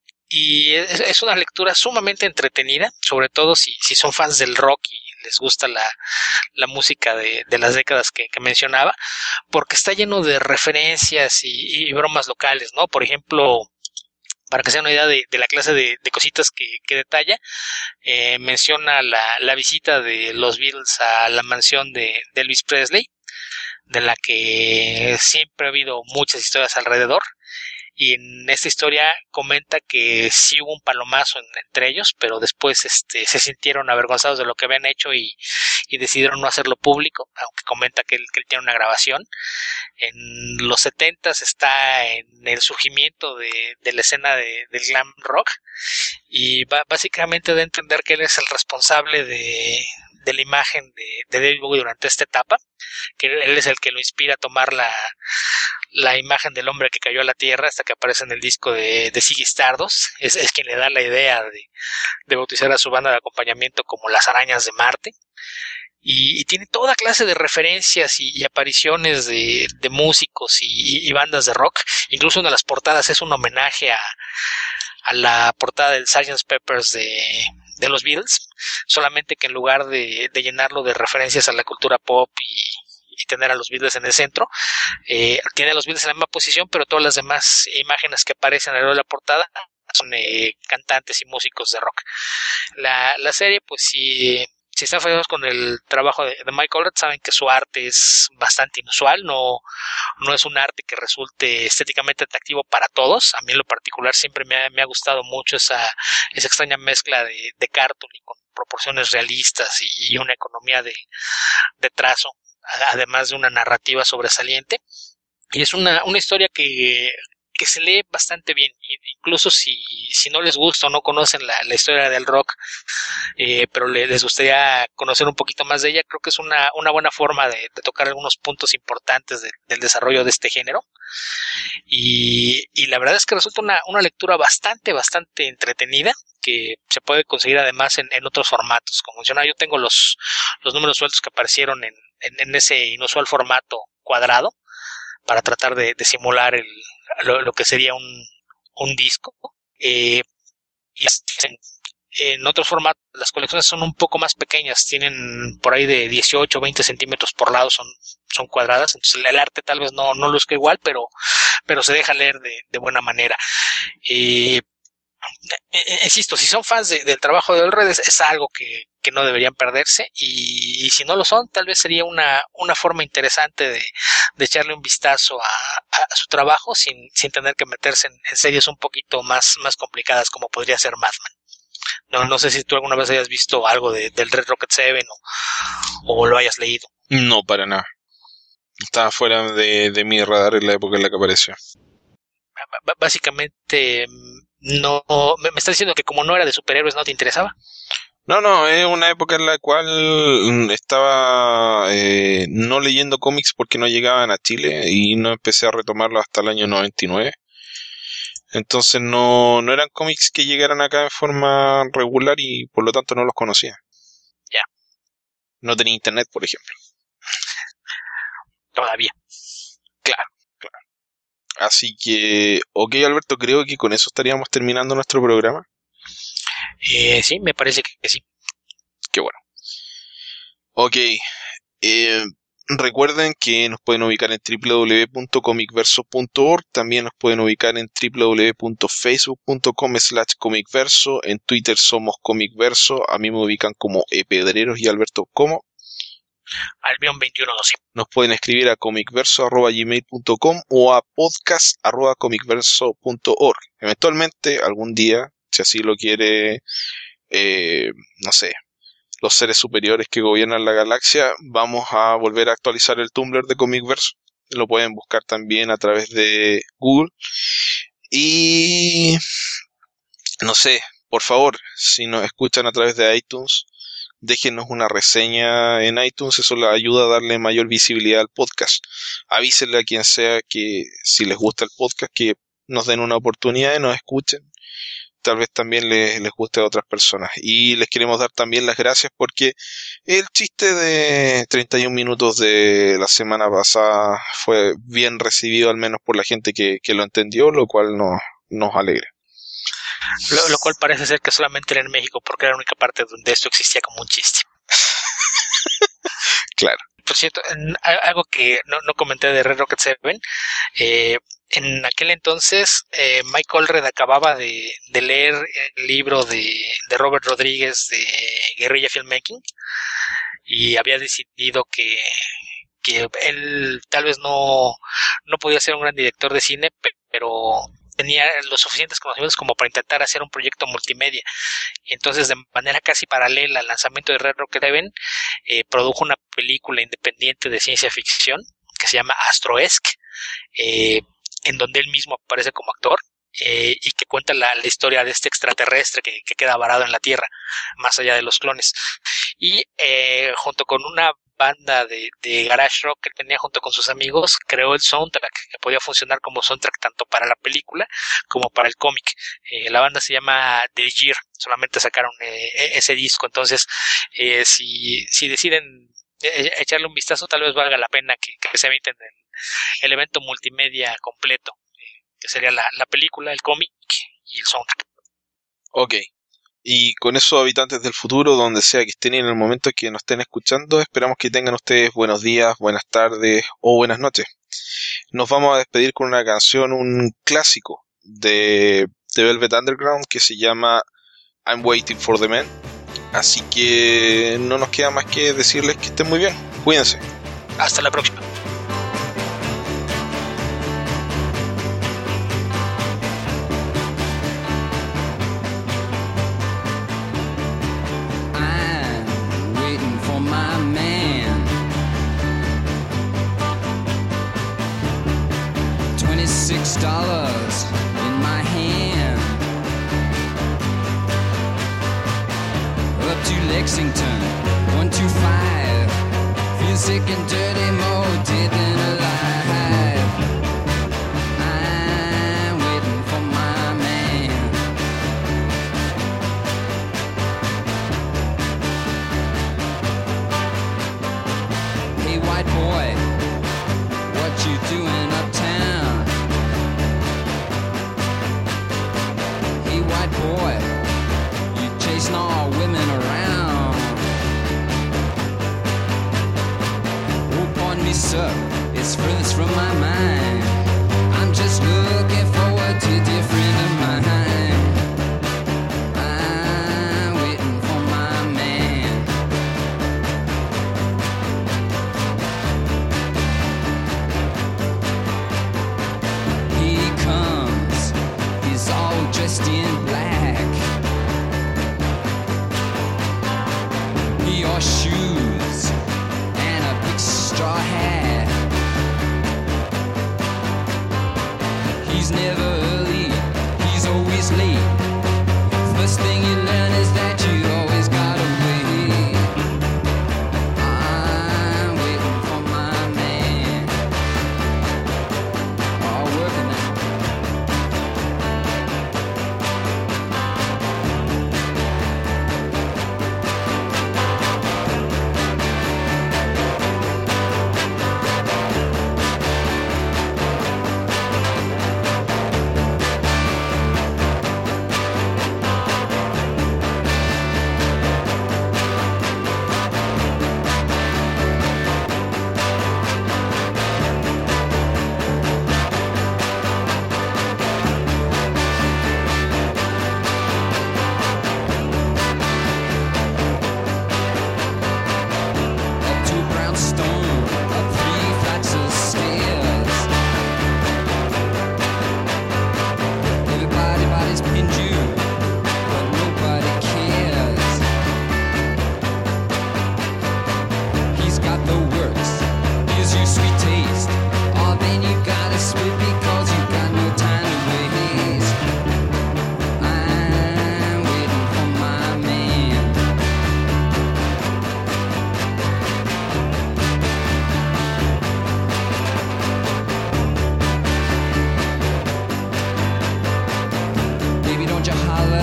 Y es, es una lectura sumamente entretenida, sobre todo si, si son fans del rock y les gusta la, la música de, de las décadas que, que mencionaba, porque está lleno de referencias y, y bromas locales, ¿no? Por ejemplo, para que se den una idea de, de la clase de, de cositas que, que detalla, eh, menciona la, la visita de los Beatles a la mansión de, de Elvis Presley, de la que siempre ha habido muchas historias alrededor. Y en esta historia comenta que sí hubo un palomazo en, entre ellos, pero después este, se sintieron avergonzados de lo que habían hecho y, y decidieron no hacerlo público, aunque comenta que él, que él tiene una grabación. En los setentas está en el surgimiento de, de la escena de, del glam rock, y va, básicamente da a entender que él es el responsable de, de la imagen de, de David Bowie durante esta etapa, que él es el que lo inspira a tomar la, la imagen del hombre que cayó a la tierra hasta que aparece en el disco de, de Ziggy Stardust. Es, es quien le da la idea de, de bautizar a su banda de acompañamiento como las Arañas de Marte. Y, y tiene toda clase de referencias y, y apariciones de, de músicos y, y bandas de rock. Incluso una de las portadas es un homenaje a, a la portada del sergeant Pepper's de, de los Beatles, solamente que en lugar de, de llenarlo de referencias a la cultura pop y, y tener a los Beatles en el centro, eh, tiene a los Beatles en la misma posición, pero todas las demás imágenes que aparecen alrededor de la portada son eh, cantantes y músicos de rock. La, la serie, pues sí... Si están familiarizados con el trabajo de, de Mike Allred, saben que su arte es bastante inusual, no, no es un arte que resulte estéticamente atractivo para todos. A mí en lo particular siempre me ha, me ha gustado mucho esa, esa extraña mezcla de, de cartoon y con proporciones realistas y, y una economía de, de trazo, además de una narrativa sobresaliente. Y es una, una historia que... que se lee bastante bien, incluso si, si no les gusta o no conocen la, la historia del rock, eh, pero le, les gustaría conocer un poquito más de ella, creo que es una, una buena forma de, de tocar algunos puntos importantes de, del desarrollo de este género, y, y la verdad es que resulta una, una lectura bastante, bastante entretenida, que se puede conseguir además en, en otros formatos. Como mencionaba, yo tengo los, los números sueltos que aparecieron en, en, en ese inusual formato cuadrado, para tratar de, de simular el, lo, lo que sería un, un disco. Eh, y en, en otros formatos las colecciones son un poco más pequeñas, tienen por ahí de dieciocho o veinte centímetros por lado, son, son cuadradas, entonces el arte tal vez no, no luzca igual, pero, pero se deja leer de, de buena manera. Eh, eh, insisto, si son fans de, del trabajo de Allred, es, es algo que, que no deberían perderse, y, y si no lo son, tal vez sería una, una forma interesante de, de echarle un vistazo a, a su trabajo sin, sin tener que meterse en, en series un poquito más, más complicadas como podría ser Madman. No, no sé si tú alguna vez hayas visto algo de, del Red Rocket Seven o, o lo hayas leído. No, para nada. Estaba fuera de, de mi radar en la época en la que apareció. B- básicamente, no, me, me estás diciendo que como no era de superhéroes no te interesaba. No, no, es una época en la cual estaba eh, no leyendo cómics porque no llegaban a Chile y no empecé a retomarlo hasta el año noventa y nueve. Entonces no, no eran cómics que llegaran acá de forma regular y por lo tanto no los conocía. Ya. Yeah. No tenía internet, por ejemplo. Todavía. Claro, claro. Así que, ok, Alberto, creo que con eso estaríamos terminando nuestro programa. Eh, sí, me parece que sí. Qué bueno. Ok. Eh, recuerden que nos pueden ubicar en doble u doble u doble u punto comicverso punto org. También nos pueden ubicar en doble u doble u doble u punto facebook punto com slash comicverso. En Twitter somos comicverso. A mí me ubican como epedreros y Alberto como Albion veintiuno doce. Nos pueden escribir a comicverso arroba gmail punto com o a podcast arroba comicverso punto org. Eventualmente, algún día, si así lo quiere, eh, no sé, los seres superiores que gobiernan la galaxia, vamos a volver a actualizar el Tumblr de Comicverso. Lo pueden buscar también a través de Google. Y no sé, por favor, si nos escuchan a través de iTunes, déjenos una reseña en iTunes, eso les ayuda a darle mayor visibilidad al podcast. Avísenle a quien sea que si les gusta el podcast que nos den una oportunidad y nos escuchen. Tal vez también les, les guste a otras personas. Y les queremos dar también las gracias porque el chiste de treinta y un minutos de la semana pasada fue bien recibido, al menos por la gente que, que lo entendió, lo cual nos, nos alegra. Lo, lo cual parece ser que solamente era en México, porque era la única parte donde esto existía como un chiste. Claro. Por cierto, en, algo que no, no comenté de Red Rocket Seven, eh, en aquel entonces eh, Mike Allred acababa de, de leer el libro de, de Robert Rodríguez de Guerrilla Filmmaking y había decidido que, que él tal vez no, no podía ser un gran director de cine, pero tenía los suficientes conocimientos como para intentar hacer un proyecto multimedia. Entonces, de manera casi paralela al lanzamiento de Red Rocket Seven, eh, produjo una película independiente de ciencia ficción que se llama Astroesque, eh, en donde él mismo aparece como actor, eh, y que cuenta la, la historia de este extraterrestre que, que queda varado en la Tierra, más allá de los clones. Y eh, junto con una banda de, de garage rock que tenía junto con sus amigos, creó el soundtrack que podía funcionar como soundtrack tanto para la película como para el cómic. Eh, la banda se llama The Year, solamente sacaron eh, ese disco. Entonces, eh, si, si deciden eh, echarle un vistazo, tal vez valga la pena que, que se eviten el, el evento multimedia completo, eh, que sería la, la película, el cómic y el soundtrack. Ok. Y con eso, habitantes del futuro, donde sea que estén y en el momento que nos estén escuchando, esperamos que tengan ustedes buenos días, buenas tardes o buenas noches. Nos vamos a despedir con una canción, un clásico de, de Velvet Underground que se llama I'm Waiting for the Man. Así que no nos queda más que decirles que estén muy bien. Cuídense. Hasta la próxima. Six dollars in my hand, up to Lexington, one two five. Feel sick and dirty, more dead than alive. I'm waiting for my man. Hey, white boy, what you doing uptown? White boy, you chasing all women around. Oh, pardon me, sir, it's furthest from my mind. I'm just looking forward to different of mine. I'm waiting for my man. He comes, he's all dressed in black. He wore shoes and a big straw hat. He's never early, he's always late. First thing you learn is that you always gotta wait. I'm waiting for my man. Oh, working now.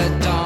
the dawn.